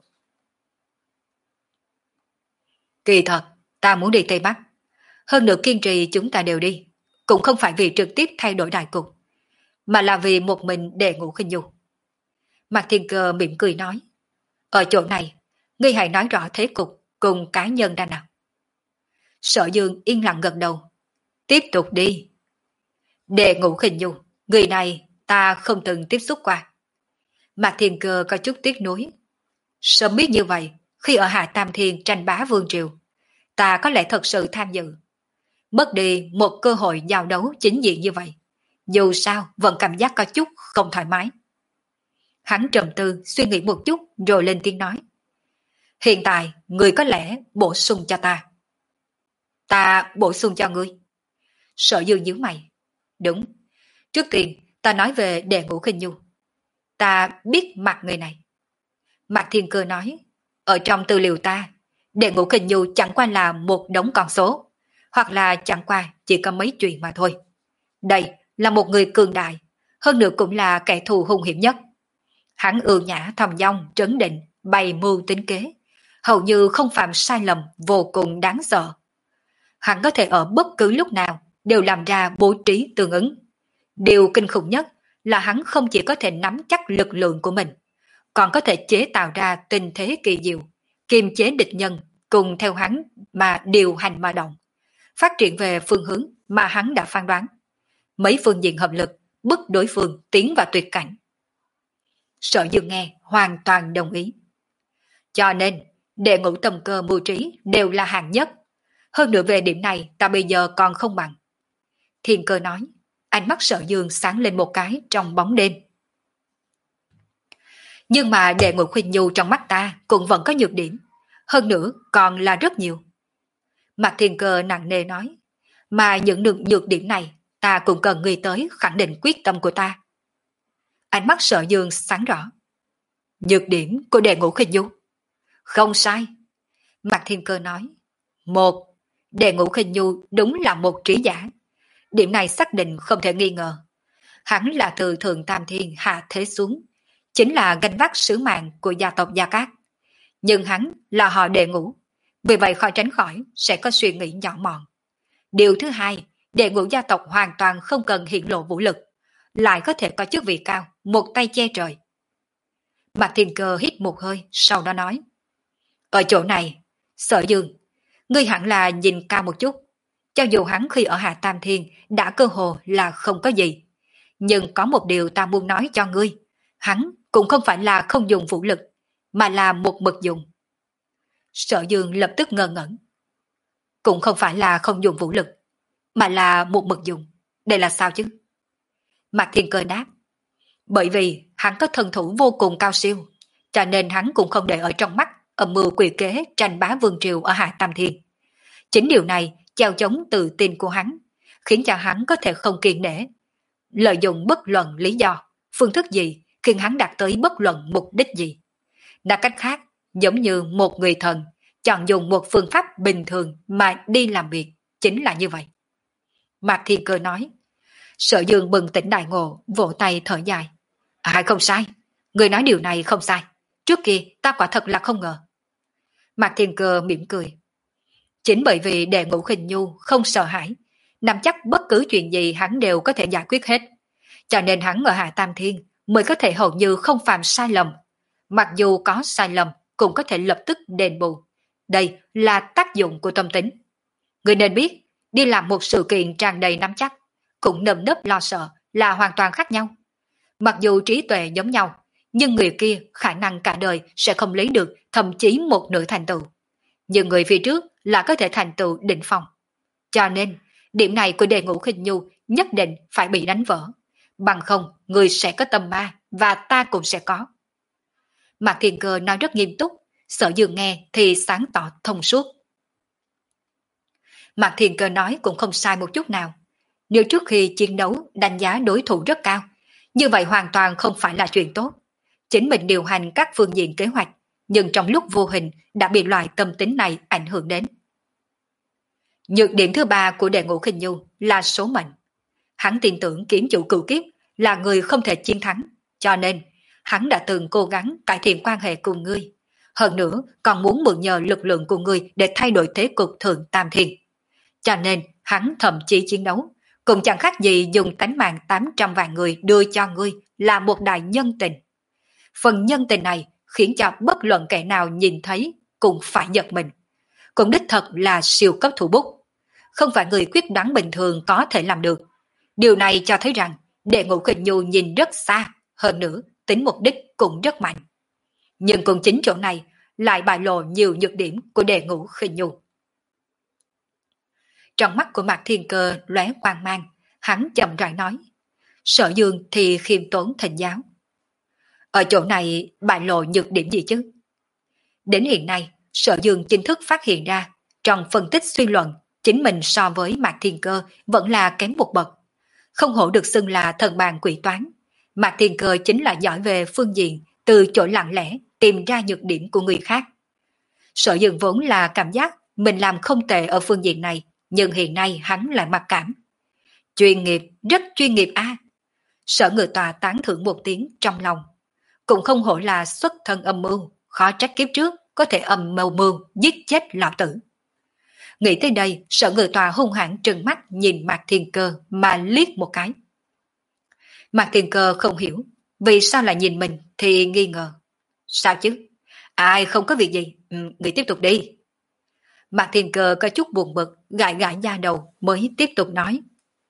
Kỳ thật, ta muốn đi Tây Bắc. Hơn nữa kiên trì chúng ta đều đi, cũng không phải vì trực tiếp thay đổi đại cục, mà là vì một mình để ngủ khinh nhu. Mạc Thiên Cơ mỉm cười nói. Ở chỗ này, ngươi hãy nói rõ thế cục cùng cá nhân ra nào. Sở Dương yên lặng gật đầu. Tiếp tục đi. Để ngủ khinh nhu, người này ta không từng tiếp xúc qua. Mạc Thiên Cơ có chút tiếc nuối. Sớm biết như vậy, khi ở Hạ Tam Thiên tranh bá vương triều, ta có lẽ thật sự tham dự. Mất đi một cơ hội giao đấu chính diện như vậy, dù sao vẫn cảm giác có chút không thoải mái. Hắn trầm tư suy nghĩ một chút rồi lên tiếng nói. Hiện tại người có lẽ bổ sung cho ta. Ta bổ sung cho ngươi. Sở Dương nhíu mày. Đúng, trước tiên ta nói về Đệ Ngũ Khinh Nhu. Ta biết mặt người này. Mạc Thiên Cơ nói. Ở trong tư liệu ta, Đệ Ngũ Khinh Nhu chẳng qua là một đống con số, hoặc là chẳng qua chỉ có mấy chuyện mà thôi. Đây là một người cường đại, hơn nữa cũng là kẻ thù hung hiểm nhất. Hắn ưu nhã thầm dong trấn định, bày mưu tính kế, hầu như không phạm sai lầm, vô cùng đáng sợ. Hắn có thể ở bất cứ lúc nào đều làm ra bố trí tương ứng. Điều kinh khủng nhất là hắn không chỉ có thể nắm chắc lực lượng của mình, còn có thể chế tạo ra tình thế kỳ diệu, kiềm chế địch nhân cùng theo hắn mà điều hành mà động, phát triển về phương hướng mà hắn đã phán đoán. Mấy phương diện hợp lực, bức đối phương tiến vào tuyệt cảnh. Sở Dương nghe hoàn toàn đồng ý. Cho nên, Đệ Ngũ Tâm Cơ mưu trí đều là hạng nhất. Hơn nữa về điểm này ta bây giờ còn không bằng. Thiên Cơ nói, ánh mắt Sở Dương sáng lên một cái trong bóng đêm. Nhưng mà Đệ Ngũ Khuynh Nhu trong mắt ta cũng vẫn có nhược điểm. Hơn nữa còn là rất nhiều. Mạc Thiên Cơ nặng nề nói, mà những được nhược điểm này ta cũng cần người tới khẳng định quyết tâm của ta. Ánh mắt Sở Dương sáng rõ. Nhược điểm của Đệ Ngũ Khinh Nhu? Không sai. Mạc Thiên Cơ nói. Một, Đệ Ngũ Khinh Nhu đúng là một trí giả. Điểm này xác định không thể nghi ngờ. Hắn là từ Thượng Tam Thiên hạ thế xuống, chính là gánh vác sứ mạng của gia tộc Gia Cát. Nhưng hắn là họ Đệ Ngũ, vì vậy khó tránh khỏi sẽ có suy nghĩ nhỏ mọn. Điều thứ hai, Đệ Ngũ gia tộc hoàn toàn không cần hiện lộ vũ lực, lại có thể có chức vị cao, một tay che trời. Mạc Thiên Cơ hít một hơi, sau đó nói. Ở chỗ này, Sở Dương, ngươi hẳn là nhìn cao một chút. Cho dù hắn khi ở Hạ Tam Thiên đã cơ hồ là không có gì. Nhưng có một điều ta muốn nói cho ngươi. Hắn cũng không phải là không dùng vũ lực, mà là một mực dùng. Sở Dương lập tức ngơ ngẩn. Cũng không phải là không dùng vũ lực, mà là một mực dùng. Đây là sao chứ? Mạc Thiên Cơ đáp. Bởi vì hắn có thân thủ vô cùng cao siêu, cho nên hắn cũng không để ở trong mắt âm mưu quỷ kế tranh bá vương triều ở Hạ Tam Thiên. Chính điều này treo chống tự tin của hắn, khiến cho hắn có thể không kiên nể. Lợi dụng bất luận lý do, phương thức gì khiến hắn đạt tới bất luận mục đích gì. Nói cách khác, giống như một người thần chọn dùng một phương pháp bình thường mà đi làm việc, chính là như vậy. Mạc Thiên Cơ nói. Sở Dương bừng tỉnh đại ngộ, vỗ tay thở dài. À không sai, người nói điều này không sai. Trước kia ta quả thật là không ngờ. Mạc Thiên Cơ mỉm cười. Chính bởi vì Đệ Ngũ Khinh Nhu không sợ hãi, nắm chắc bất cứ chuyện gì hắn đều có thể giải quyết hết. Cho nên hắn ở Hạ Tam Thiên mới có thể hầu như không phạm sai lầm. Mặc dù có sai lầm cũng có thể lập tức đền bù. Đây là tác dụng của tâm tính. Người nên biết, đi làm một sự kiện tràn đầy nắm chắc, cũng nơm nớp lo sợ là hoàn toàn khác nhau. Mặc dù trí tuệ giống nhau, nhưng người kia khả năng cả đời sẽ không lấy được thậm chí một nửa thành tựu. Nhưng người phía trước là có thể thành tựu đỉnh phong. Cho nên, điểm này của Đệ Ngũ Khinh Nhu nhất định phải bị đánh vỡ. Bằng không, người sẽ có tâm ma và ta cũng sẽ có. Mạc Thiên Cơ nói rất nghiêm túc, Sở Dương nghe thì sáng tỏ thông suốt. Mạc Thiên Cơ nói cũng không sai một chút nào. Nếu trước khi chiến đấu đánh giá đối thủ rất cao, như vậy hoàn toàn không phải là chuyện tốt. Chính mình điều hành các phương diện kế hoạch, nhưng trong lúc vô hình đã bị loại tâm tính này ảnh hưởng đến. Nhược điểm thứ ba của Đệ Ngũ Khinh Nhu là số mệnh. Hắn tin tưởng kiếm chủ cửu kiếp là người không thể chiến thắng, cho nên hắn đã từng cố gắng cải thiện quan hệ cùng ngươi. Hơn nữa còn muốn mượn nhờ lực lượng của ngươi để thay đổi thế cục thượng tam thiên. Cho nên hắn thậm chí chiến đấu, cũng chẳng khác gì dùng tánh mạng tám trăm vạn người đưa cho ngươi là một đại nhân tình. Phần nhân tình này khiến cho bất luận kẻ nào nhìn thấy cũng phải giật mình. Cũng đích thật là siêu cấp thủ bút. Không phải người quyết đoán bình thường có thể làm được. Điều này cho thấy rằng Đệ Ngũ Khinh Nhu nhìn rất xa, hơn nữa tính mục đích cũng rất mạnh. Nhưng cũng chính chỗ này lại bại lộ nhiều nhược điểm của Đệ Ngũ Khinh Nhu. Trong mắt của Mạc Thiên Cơ lóe quang mang, hắn chậm rãi nói. Sở Dương thì khiêm tốn thỉnh giáo. Ở chỗ này bại lộ nhược điểm gì chứ? Đến hiện nay, Sở Dương chính thức phát hiện ra, trong phân tích suy luận, chính mình so với Mạc Thiên Cơ vẫn là kém một bậc. Không hổ được xưng là thần bàn quỷ toán. Mạc Thiên Cơ chính là giỏi về phương diện, từ chỗ lặng lẽ tìm ra nhược điểm của người khác. Sở Dương vốn là cảm giác mình làm không tệ ở phương diện này, nhưng hiện nay hắn lại mặc cảm. Chuyên nghiệp, rất chuyên nghiệp a. À. Sở Ngự Tòa tán thưởng một tiếng trong lòng. Cũng không hổ là xuất thân âm mưu, khó trách kiếp trước có thể âm mưu mưu giết chết lão tử. Nghĩ tới đây, Sở Ngự Tòa hung hãn trừng mắt nhìn Mạc Thiên Cơ mà liếc một cái. Mạc Thiên Cơ không hiểu, vì sao lại nhìn mình thì nghi ngờ. Sao chứ? Ai không có việc gì, ừ, người tiếp tục đi. Mạc Thiên Cơ có chút buồn bực, gãi gãi da đầu mới tiếp tục nói.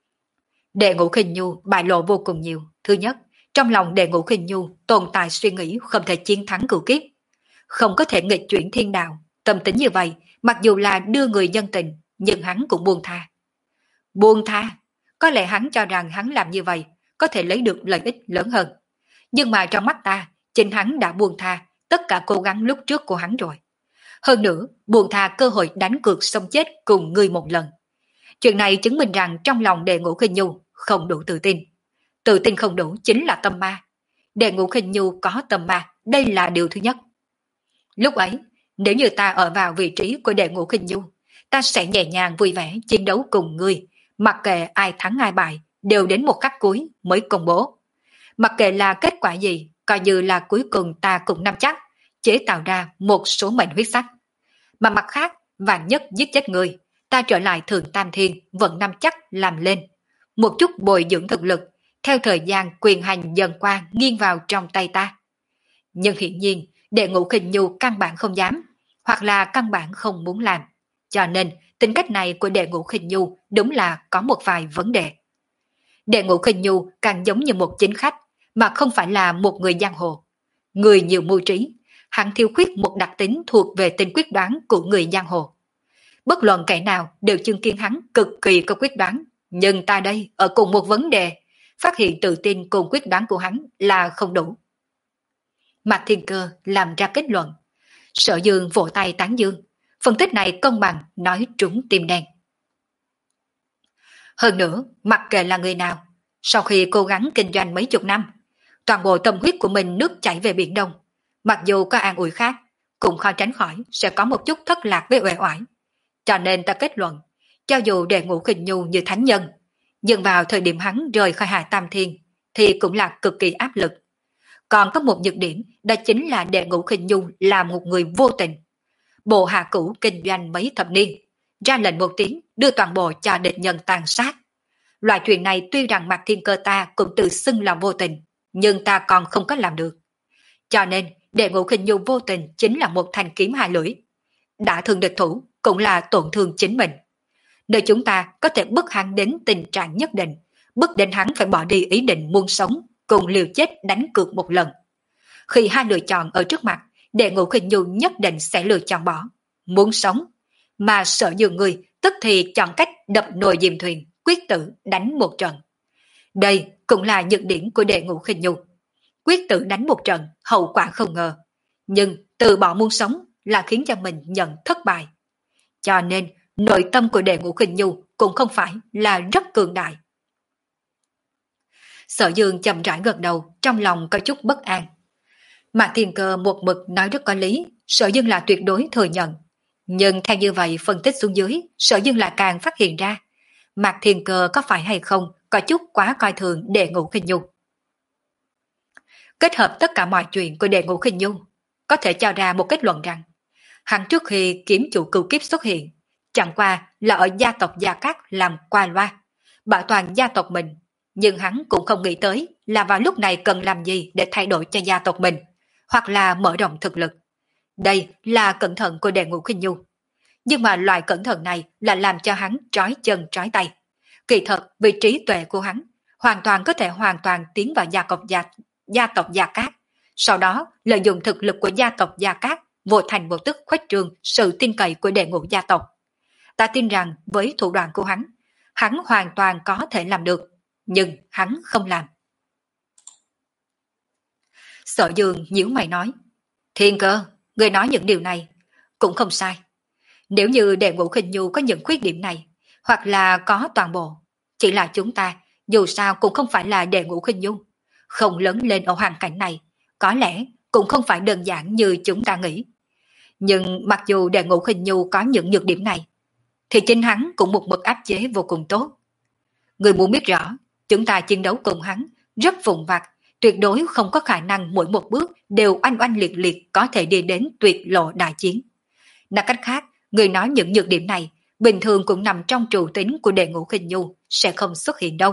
Đệ Ngũ Khinh Nhu bại lộ vô cùng nhiều. Thứ nhất, trong lòng Đệ Ngũ Khinh Nhu tồn tại suy nghĩ không thể chiến thắng cửu kiếp, không có thể nghịch chuyển thiên đạo. Tâm tính như vậy, mặc dù là đưa người nhân tình, nhưng hắn cũng buông tha. Buông tha? Có lẽ hắn cho rằng hắn làm như vậy có thể lấy được lợi ích lớn hơn. Nhưng mà trong mắt ta, chính hắn đã buông tha tất cả cố gắng lúc trước của hắn rồi. Hơn nữa, buông tha cơ hội đánh cược sống chết cùng ngươi một lần. Chuyện này chứng minh rằng trong lòng Đệ Ngũ Khinh Nhu không đủ tự tin. Tự tin không đủ chính là tâm ma. Đệ Ngũ Khinh Nhu có tâm ma, đây là điều thứ nhất. Lúc ấy, nếu như ta ở vào vị trí của Đệ Ngũ Khinh Nhu, ta sẽ nhẹ nhàng vui vẻ chiến đấu cùng ngươi, mặc kệ ai thắng ai bại, đều đến một khắc cuối mới công bố. Mặc kệ là kết quả gì, coi như là cuối cùng ta cũng nắm chắc, chế tạo ra một số mệnh huyết sắc. Mà mặt khác, vạn nhất giết chết ngươi, ta trở lại Thượng Tam Thiên vẫn nắm chắc làm lên. Một chút bồi dưỡng thực lực, theo thời gian quyền hành dần qua nghiêng vào trong tay ta. Nhưng hiển nhiên, Đệ Ngũ Khinh Nhu căn bản không dám, hoặc là căn bản không muốn làm. Cho nên, tính cách này của Đệ Ngũ Khinh Nhu đúng là có một vài vấn đề. Đệ Ngũ Khinh Nhu càng giống như một chính khách, mà không phải là một người giang hồ. Người nhiều mưu trí, hắn thiếu khuyết một đặc tính thuộc về tính quyết đoán của người giang hồ. Bất luận kẻ nào đều chứng kiến hắn cực kỳ có quyết đoán, nhưng ta đây ở cùng một vấn đề, phát hiện tự tin cùng quyết đoán của hắn là không đủ. Mạc Thiên Cơ làm ra kết luận. Sở Dương vỗ tay tán dương. Phân tích này công bằng, nói trúng tim đen. Hơn nữa, mặc kệ là người nào, sau khi cố gắng kinh doanh mấy chục năm, toàn bộ tâm huyết của mình nước chảy về biển Đông. Mặc dù có an ủi khác, cũng khó tránh khỏi sẽ có một chút thất lạc với uể oải. Cho nên ta kết luận, cho dù Đệ Ngũ Khinh Nhu như thánh nhân, nhưng vào thời điểm hắn rời khỏi Hà Tam Thiên, thì cũng là cực kỳ áp lực. Còn có một nhược điểm, đó chính là Đệ Ngũ Khinh Nhu là một người vô tình. Bộ hạ cũ kinh doanh mấy thập niên, ra lệnh một tiếng đưa toàn bộ cho địch nhân tàn sát. Loại chuyện này tuy rằng Mạc Thiên Cơ ta cũng tự xưng là vô tình, nhưng ta còn không có làm được. Cho nên, Đệ Ngũ Khinh Nhu vô tình chính là một thanh kiếm hai lưỡi. Đã thương địch thủ cũng là tổn thương chính mình. Nơi chúng ta có thể bức hắn đến tình trạng nhất định, bức đến hắn phải bỏ đi ý định muốn sống, cùng liều chết đánh cược một lần. Khi hai lựa chọn ở trước mặt, Đệ Ngũ Khinh Nhu nhất định sẽ lựa chọn bỏ, muốn sống. Mà sợ nhiều người tức thì chọn cách đập nồi diềm thuyền, quyết tử đánh một trận. Đây cũng là nhược điểm của Đệ Ngũ Khinh Nhu. Quyết tử đánh một trận, hậu quả không ngờ. Nhưng từ bỏ muốn sống là khiến cho mình nhận thất bại. Cho nên, nội tâm của Đệ Ngũ Khinh Nhu cũng không phải là rất cường đại. Sở Dương chậm rãi gật đầu, trong lòng có chút bất an. Mạc Thiên Cơ một mực nói rất có lý, Sở Dương là tuyệt đối thừa nhận. Nhưng theo như vậy phân tích xuống dưới, Sở Dương lại càng phát hiện ra, Mạc Thiên Cơ có phải hay không có chút quá coi thường Đệ Ngũ Khinh Nhu. Kết hợp tất cả mọi chuyện của Đệ Ngũ Khinh Nhu, có thể cho ra một kết luận rằng, hắn trước khi kiếm chủ cửu kiếp xuất hiện, chẳng qua là ở gia tộc Gia Cát làm qua loa, bảo toàn gia tộc mình, nhưng hắn cũng không nghĩ tới là vào lúc này cần làm gì để thay đổi cho gia tộc mình, hoặc là mở rộng thực lực. Đây là cẩn thận của Đệ Ngũ Khinh Nhu. Nhưng mà loại cẩn thận này là làm cho hắn trói chân trói tay. Kỳ thật, vị trí tuệ của hắn hoàn toàn có thể hoàn toàn tiến vào gia tộc Gia, gia tộc Gia Cát, sau đó lợi dụng thực lực của gia tộc Gia Cát vô thành vô tức khuếch trương sự tin cậy của Đệ Ngũ gia tộc. Ta tin rằng với thủ đoạn của hắn, hắn hoàn toàn có thể làm được, nhưng hắn không làm. Sở Dương nhíu mày nói, Thiên Cơ, người nói những điều này cũng không sai. Nếu như Đệ Ngũ Khinh Nhu có những khuyết điểm này, hoặc là có toàn bộ, chỉ là chúng ta dù sao cũng không phải là Đệ Ngũ Khinh Nhu, không lớn lên ở hoàn cảnh này, có lẽ cũng không phải đơn giản như chúng ta nghĩ. Nhưng mặc dù Đệ Ngũ Khinh Nhu có những nhược điểm này, thì chính hắn cũng một mực áp chế vô cùng tốt. Người muốn biết rõ, chúng ta chiến đấu cùng hắn rất vụng vặt, tuyệt đối không có khả năng mỗi một bước đều oanh oanh liệt liệt có thể đi đến tuyệt lộ đại chiến. Nói cách khác, người nói những nhược điểm này bình thường cũng nằm trong trù tính của Đệ Ngũ Khinh Nhu, sẽ không xuất hiện đâu.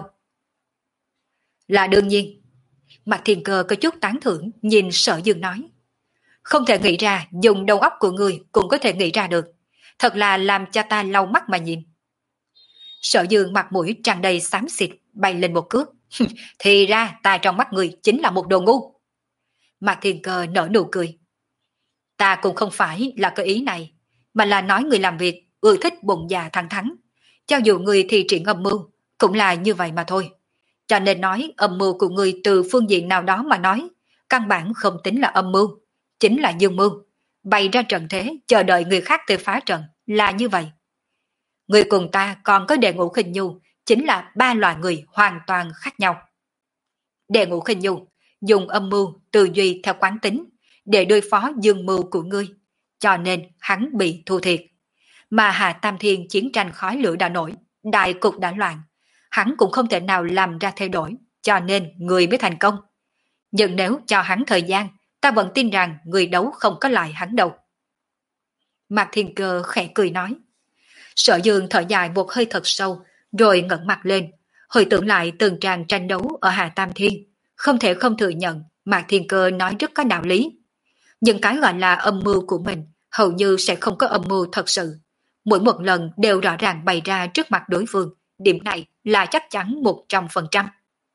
Là đương nhiên. Mạc Thiên Cơ có chút tán thưởng nhìn Sở Dương nói, không thể nghĩ ra dùng đầu óc của người cũng có thể nghĩ ra được, thật là làm cho ta lau mắt mà nhìn. Sở Dương mặt mũi tràn đầy xám xịt bay lên một cước, thì ra ta trong mắt người chính là một đồ ngu. Mạc Thiên Cơ nở nụ cười, ta cũng không phải là cái ý này, mà là nói người làm việc ưa thích bụng già thẳng thắn, cho dù người thì triển âm mưu cũng là như vậy mà thôi. Cho nên nói âm mưu của người từ phương diện nào đó mà nói, căn bản không tính là âm mưu, chính là dương mưu, bày ra trận thế chờ đợi người khác tới phá trận, là như vậy. Người cùng ta còn có Đệ Ngũ Khinh Nhu, chính là ba loại người hoàn toàn khác nhau. Đệ Ngũ Khinh Nhu dùng âm mưu tư duy theo quán tính để đối phó dương mưu của ngươi, cho nên hắn bị thua thiệt. Mà Hà Tam Thiên chiến tranh khói lửa đã nổi, đại cục đã loạn, hắn cũng không thể nào làm ra thay đổi, cho nên người mới thành công. Nhưng nếu cho hắn thời gian, ta vẫn tin rằng người đấu không có lại hắn đâu. Mạc Thiên Cơ khẽ cười nói. Sở Dương thở dài một hơi thật sâu, rồi ngẩng mặt lên, hồi tưởng lại từng tràng tranh đấu ở Hà Tam Thiên, không thể không thừa nhận Mạc Thiên Cơ nói rất có đạo lý. Nhưng cái gọi là âm mưu của mình hầu như sẽ không có âm mưu thật sự. Mỗi một lần đều rõ ràng bày ra trước mặt đối phương, điểm này là chắc chắn một trăm phần trăm.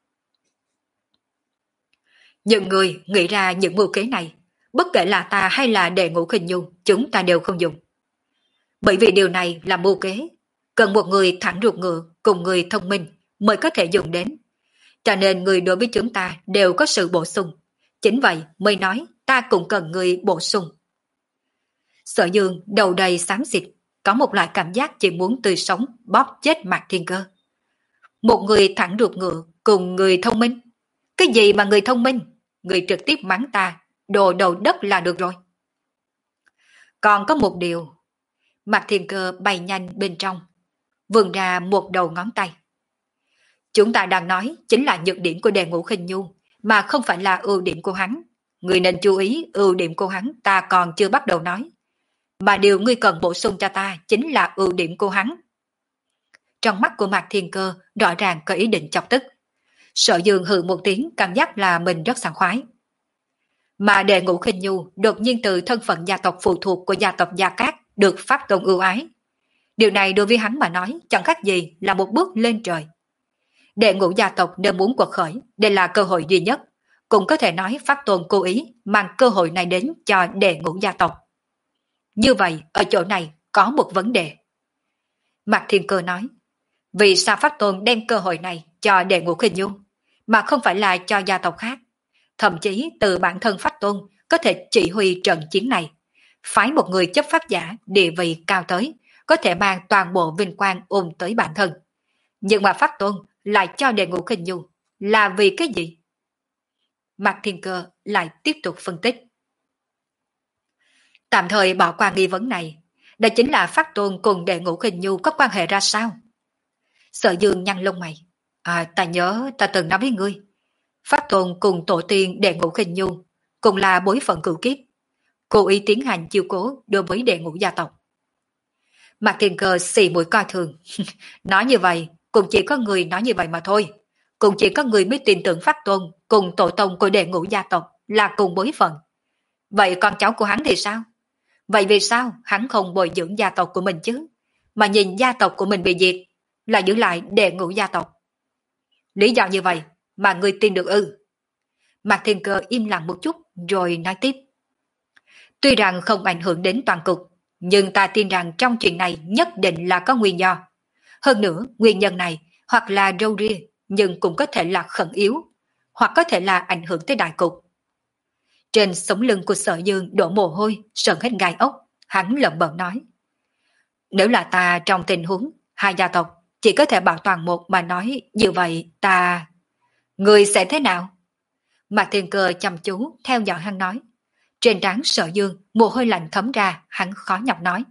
Những người nghĩ ra những mưu kế này, bất kể là ta hay là Đệ Ngũ Khinh Nhu, chúng ta đều không dùng. Bởi vì điều này là mưu kế, cần một người thẳng ruột ngựa cùng người thông minh mới có thể dùng đến. Cho nên người đối với chúng ta đều có sự bổ sung. Chính vậy mới nói ta cũng cần người bổ sung. Sở Dương đầu đầy xám xịt, có một loại cảm giác chỉ muốn tươi sống bóp chết Mạc Thiên Cơ. Một người thẳng ruột ngựa cùng người thông minh? Cái gì mà người thông minh? người trực tiếp mắng ta, đồ đầu đất là được rồi. Còn có một điều, Mạc Thiên Cơ bay nhanh bên trong, vươn ra một đầu ngón tay. Chúng ta đang nói chính là nhược điểm của Đề Ngũ Khinh Nhu, mà không phải là ưu điểm của hắn. Người nên chú ý ưu điểm của hắn ta còn chưa bắt đầu nói. Mà điều ngươi cần bổ sung cho ta chính là ưu điểm của hắn. Trong mắt của Mạc Thiên Cơ rõ ràng có ý định chọc tức. Sở Dương hừ một tiếng, cảm giác là mình rất sảng khoái. Mà Đề Ngũ Khinh Nhu đột nhiên từ thân phận gia tộc phụ thuộc của gia tộc Gia Cát được Pháp Tôn ưu ái. Điều này đối với hắn mà nói chẳng khác gì là một bước lên trời. Đệ ngũ gia tộc nếu muốn quật khởi, đây là cơ hội duy nhất. Cũng có thể nói Pháp Tôn cố ý mang cơ hội này đến cho đệ ngũ gia tộc. Như vậy, ở chỗ này có một vấn đề. Mạc Thiên Cơ nói, vì sao Pháp Tôn đem cơ hội này cho Đệ Ngũ Khinh Nhu, mà không phải là cho gia tộc khác? Thậm chí từ bản thân Pháp Tôn có thể chỉ huy trận chiến này, phái một người chấp pháp giả địa vị cao tới, có thể mang toàn bộ vinh quang ôm tới bản thân. Nhưng mà Pháp Tôn lại cho Đệ Ngũ Khinh Nhu là vì cái gì? Mạc Thiên Cơ lại tiếp tục phân tích. Tạm thời bỏ qua nghi vấn này, đó chính là Pháp Tôn cùng Đệ Ngũ Khinh Nhu có quan hệ ra sao? Sở Dương nhăn lông mày. À, ta nhớ ta từng nói với ngươi, Pháp Tôn cùng tổ tiên Đệ Ngũ Khinh Nhu cùng là bối phận cửu kiếp, cố ý tiến hành chiêu cố đối với Đệ Ngũ gia tộc. Mạc Thiên Cơ xì mũi coi thường. Nói như vậy, cũng chỉ có người nói như vậy mà thôi. Cũng chỉ có người mới tin tưởng Pháp Tôn cùng tổ tông của Đệ Ngũ gia tộc là cùng bối phận. Vậy con cháu của hắn thì sao? Vậy vì sao hắn không bồi dưỡng gia tộc của mình chứ? Mà nhìn gia tộc của mình bị diệt, là giữ lại Đệ Ngũ gia tộc. Lý do như vậy mà ngươi tin được ư? Mạc Thiên Cơ im lặng một chút rồi nói tiếp. Tuy rằng không ảnh hưởng đến toàn cục, nhưng ta tin rằng trong chuyện này nhất định là có nguyên do. Hơn nữa, nguyên nhân này hoặc là râu ria, nhưng cũng có thể là khẩn yếu, hoặc có thể là ảnh hưởng tới đại cục. Trên sống lưng của Sở Dương đổ mồ hôi, sợn hết gai ốc, hắn lẩm bẩm nói. Nếu là ta trong tình huống, hai gia tộc chỉ có thể bảo toàn một mà nói, như vậy ta... Người sẽ thế nào? Mạc Thiên Cơ chăm chú theo dõi hắn nói. Trên trán Sở Dương, mồ hôi lạnh thấm ra, hắn khó nhọc nói.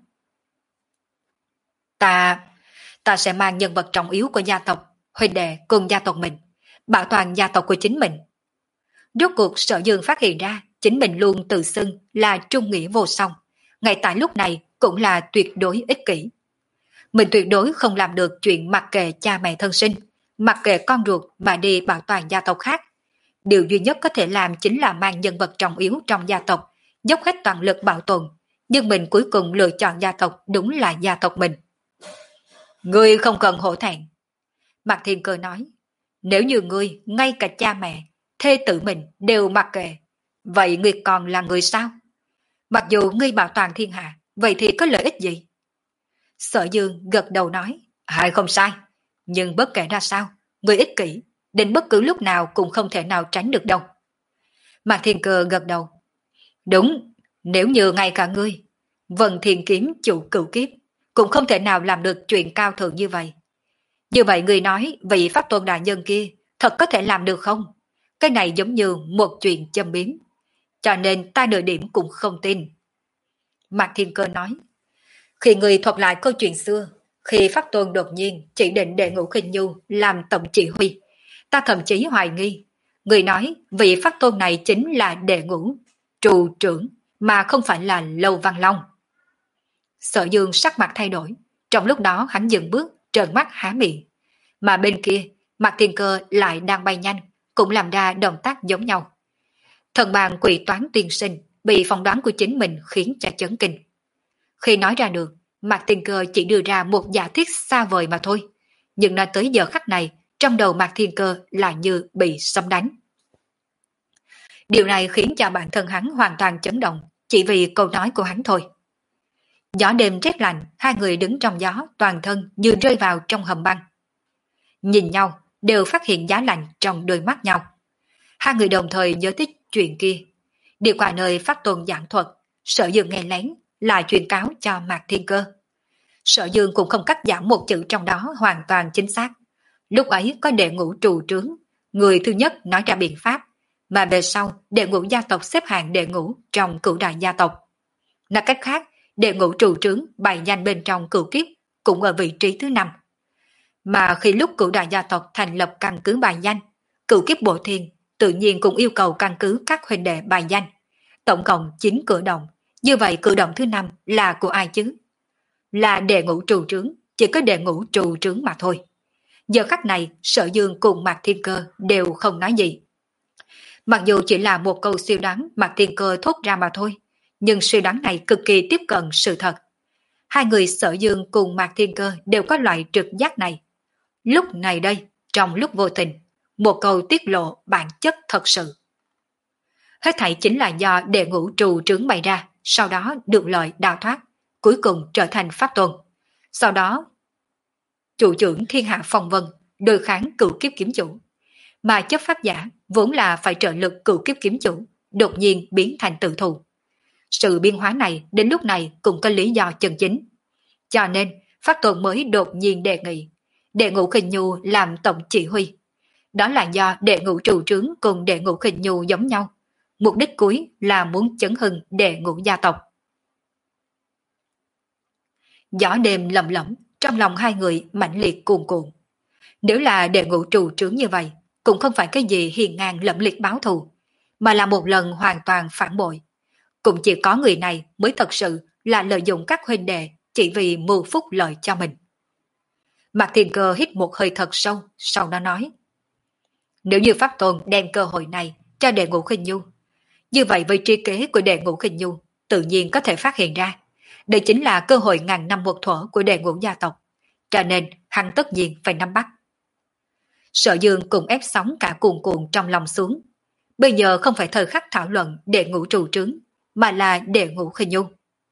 Ta... ta sẽ mang nhân vật trọng yếu của gia tộc, huynh đệ cùng gia tộc mình, bảo toàn gia tộc của chính mình. Rốt cuộc Sở Dương phát hiện ra, chính mình luôn tự xưng là trung nghĩa vô song, ngay tại lúc này cũng là tuyệt đối ích kỷ. Mình tuyệt đối không làm được chuyện mặc kệ cha mẹ thân sinh, mặc kệ con ruột mà đi bảo toàn gia tộc khác. Điều duy nhất có thể làm chính là mang nhân vật trọng yếu trong gia tộc, dốc hết toàn lực bảo tồn, nhưng mình cuối cùng lựa chọn gia tộc đúng là gia tộc mình. Ngươi không cần hổ thẹn. Mạc Thiên Cơ nói, nếu như ngươi, ngay cả cha mẹ, thê tử mình đều mặc kệ, vậy ngươi còn là người sao? Mặc dù ngươi bảo toàn thiên hạ, vậy thì có lợi ích gì? Sở Dương gật đầu nói, hay không sai, nhưng bất kể ra sao, ngươi ích kỷ, đến bất cứ lúc nào cũng không thể nào tránh được đâu. Mạc Thiên Cơ gật đầu. Đúng, nếu như ngay cả ngươi, Vân Thiên Kiếm chủ cửu kiếp, cũng không thể nào làm được chuyện cao thượng như vậy. Như vậy người nói vị Pháp Tôn đại nhân kia thật có thể làm được không? Cái này giống như một chuyện châm biếm. Cho nên ta nửa điểm cũng không tin. Mạc Thiên Cơ nói, khi người thuật lại câu chuyện xưa, khi Pháp Tôn đột nhiên chỉ định Đệ Ngũ Khinh Nhu làm tổng chỉ huy, ta thậm chí hoài nghi. Người nói vị Pháp Tôn này chính là Đệ Ngũ trụ trưởng, mà không phải là Lâu Văn Long. Sở Dương sắc mặt thay đổi, trong lúc đó hắn dừng bước, trợn mắt há miệng. Mà bên kia, Mạc Thiên Cơ lại đang bay nhanh, cũng làm ra động tác giống nhau. Thần bàn quỷ toán tiên sinh bị phỏng đoán của chính mình khiến cho chấn kinh. Khi nói ra được, Mạc Thiên Cơ chỉ đưa ra một giả thiết xa vời mà thôi. Nhưng nói tới giờ khắc này, trong đầu Mạc Thiên Cơ là như bị sấm đánh. Điều này khiến cho bản thân hắn hoàn toàn chấn động, chỉ vì câu nói của hắn thôi. Gió đêm rét lạnh, hai người đứng trong gió, toàn thân như rơi vào trong hầm băng. Nhìn nhau, đều phát hiện giá lạnh trong đôi mắt nhau. Hai người đồng thời nhớ tới chuyện kia. Điều qua nơi Pháp Tôn giảng thuật, Sở Dương nghe lén, lại truyền cáo cho Mạc Thiên Cơ. Sở Dương cũng không cắt giảm một chữ trong đó hoàn toàn chính xác. Lúc ấy có Đệ Ngũ trụ trướng, người thứ nhất nói ra biện pháp, mà về sau đệ ngũ gia tộc xếp hạng đệ ngũ trong cửu đại gia tộc. Nói cách khác, đệ ngũ trụ trướng bài danh bên trong cửu kiếp cũng ở vị trí thứ năm. Mà khi lúc cửu đại gia tộc thành lập căn cứ bài danh, cửu kiếp bộ thiên tự nhiên cũng yêu cầu căn cứ các huynh đệ bài danh. Tổng cộng chín cử động, như vậy cử động thứ năm là của ai chứ? Là đệ ngũ trụ trướng, chỉ có đệ ngũ trụ trướng mà thôi. Giờ khắc này, Sở Dương cùng Mạc Thiên Cơ đều không nói gì. Mặc dù chỉ là một câu suy đoán Mạc Thiên Cơ thốt ra mà thôi, nhưng suy đoán này cực kỳ tiếp cận sự thật. Hai người Sở Dương cùng Mạc Thiên Cơ đều có loại trực giác này. Lúc này đây, trong lúc vô tình, một câu tiết lộ bản chất thật sự. Hết thảy chính là do đệ ngũ trụ trướng bày ra, sau đó được lợi đào thoát, cuối cùng trở thành pháp tôn. Sau đó, chủ trưởng thiên hạ phong vân, đối kháng cửu kiếp kiếm chủ. Mà chấp pháp giả vốn là phải trợ lực cửu kiếp kiếm chủ, đột nhiên biến thành tự thù. Sự biến hóa này đến lúc này cũng có lý do chân chính. Cho nên, pháp tôn mới đột nhiên đề nghị đệ ngũ Khinh Nhu làm tổng chỉ huy. Đó là do đệ ngũ trụ trướng cùng đệ ngũ Khinh Nhu giống nhau. Mục đích cuối là muốn chấn hưng đệ ngũ gia tộc. Gió đêm lầm lẫm, trong lòng hai người mãnh liệt cuồn cuộn. Nếu là đệ ngũ trụ trướng như vậy, cũng không phải cái gì hiền ngang lẫm liệt báo thù, mà là một lần hoàn toàn phản bội. Cũng chỉ có người này mới thật sự là lợi dụng các huynh đệ chỉ vì mưu phúc lợi cho mình. Mạc Thiên Cơ hít một hơi thật sâu, sau đó nói: nếu như pháp tôn đem cơ hội này cho đệ ngũ Khinh Nhu, như vậy với trí kế của đệ ngũ Khinh Nhu tự nhiên có thể phát hiện ra, đây chính là cơ hội ngàn năm một thuở của đệ ngũ gia tộc, cho nên hắn tất nhiên phải nắm bắt. Sở Dương cùng ép sóng cả cuồn cuộn trong lòng xuống. Bây giờ không phải thời khắc thảo luận đệ ngũ trụ trướng, mà là đệ ngũ Khinh Nhu.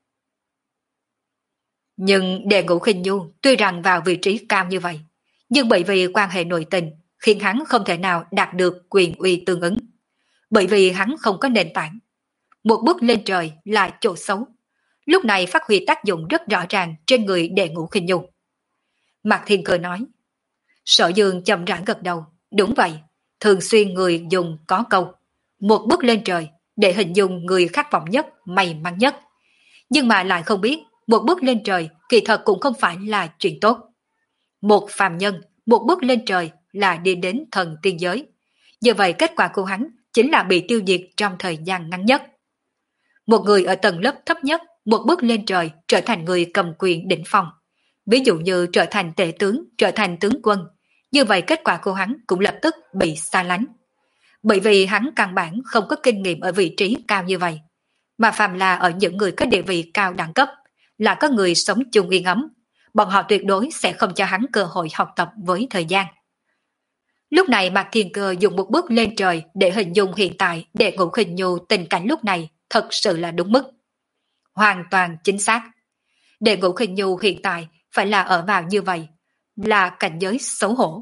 Nhưng đệ ngũ Khinh Nhu tuy rằng vào vị trí cao như vậy, nhưng bởi vì quan hệ nội tình khiến hắn không thể nào đạt được quyền uy tương ứng. Bởi vì hắn không có nền tảng. Một bước lên trời là chỗ xấu. Lúc này phát huy tác dụng rất rõ ràng trên người đệ ngũ Khinh Nhu. Mạc Thiên Cơ nói. Sở Dương chậm rãi gật đầu. Đúng vậy, thường xuyên người dùng có câu một bước lên trời để hình dung người khát vọng nhất, may mắn nhất. Nhưng mà lại không biết một bước lên trời kỳ thật cũng không phải là chuyện tốt. Một phàm nhân, một bước lên trời là đi đến thần tiên giới. Như vậy kết quả của hắn chính là bị tiêu diệt trong thời gian ngắn nhất. Một người ở tầng lớp thấp nhất, một bước lên trời trở thành người cầm quyền đỉnh phong. Ví dụ như trở thành tể tướng, trở thành tướng quân. Như vậy kết quả của hắn cũng lập tức bị xa lánh. Bởi vì hắn căn bản không có kinh nghiệm ở vị trí cao như vậy. Mà phàm là ở những người có địa vị cao đẳng cấp, là có người sống chung yên ấm, bọn họ tuyệt đối sẽ không cho hắn cơ hội học tập với thời gian. Lúc này Mạc Thiên Cơ dùng một bước lên trời để hình dung hiện tại đệ ngũ Khinh Nhu tình cảnh lúc này thật sự là đúng mức. Hoàn toàn chính xác. Đệ ngũ Khinh Nhu hiện tại phải là ở vào như vậy, là cảnh giới xấu hổ.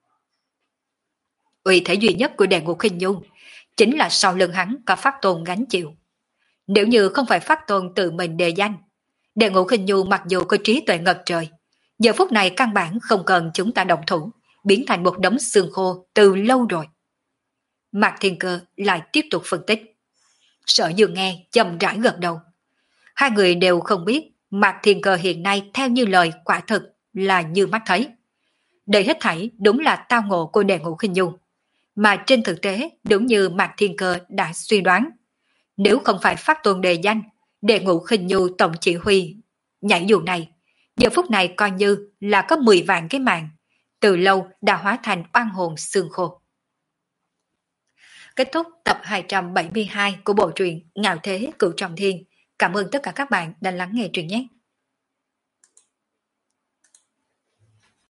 Uy thế duy nhất của đệ ngũ Khinh Nhu chính là sau lưng hắn có pháp tôn gánh chịu. Nếu như không phải pháp tôn tự mình đề danh, đệ ngũ Khinh Nhu mặc dù có trí tuệ ngập trời, giờ phút này căn bản không cần chúng ta động thủ, biến thành một đống xương khô từ lâu rồi. Mạc Thiên Cơ lại tiếp tục phân tích. Sở Dương nghe chậm rãi gật đầu. Hai người đều không biết Mạc Thiên Cơ hiện nay theo như lời quả thực là như mắt thấy. Đây hết thảy đúng là tao ngộ của đệ ngũ Khinh Nhu, mà trên thực tế đúng như Mạc Thiên Cơ đã suy đoán. Nếu không phải pháp tôn đề danh, đệ ngũ Khinh Nhu tổng chỉ huy nhảy dù này, giờ phút này coi như là có mười vạn cái mạng, từ lâu đã hóa thành oan hồn xương khô. Kết thúc tập hai trăm bảy mươi hai của bộ truyện Ngạo Thế Cửu Trọng Thiên. Cảm ơn tất cả các bạn đã lắng nghe truyện nhé.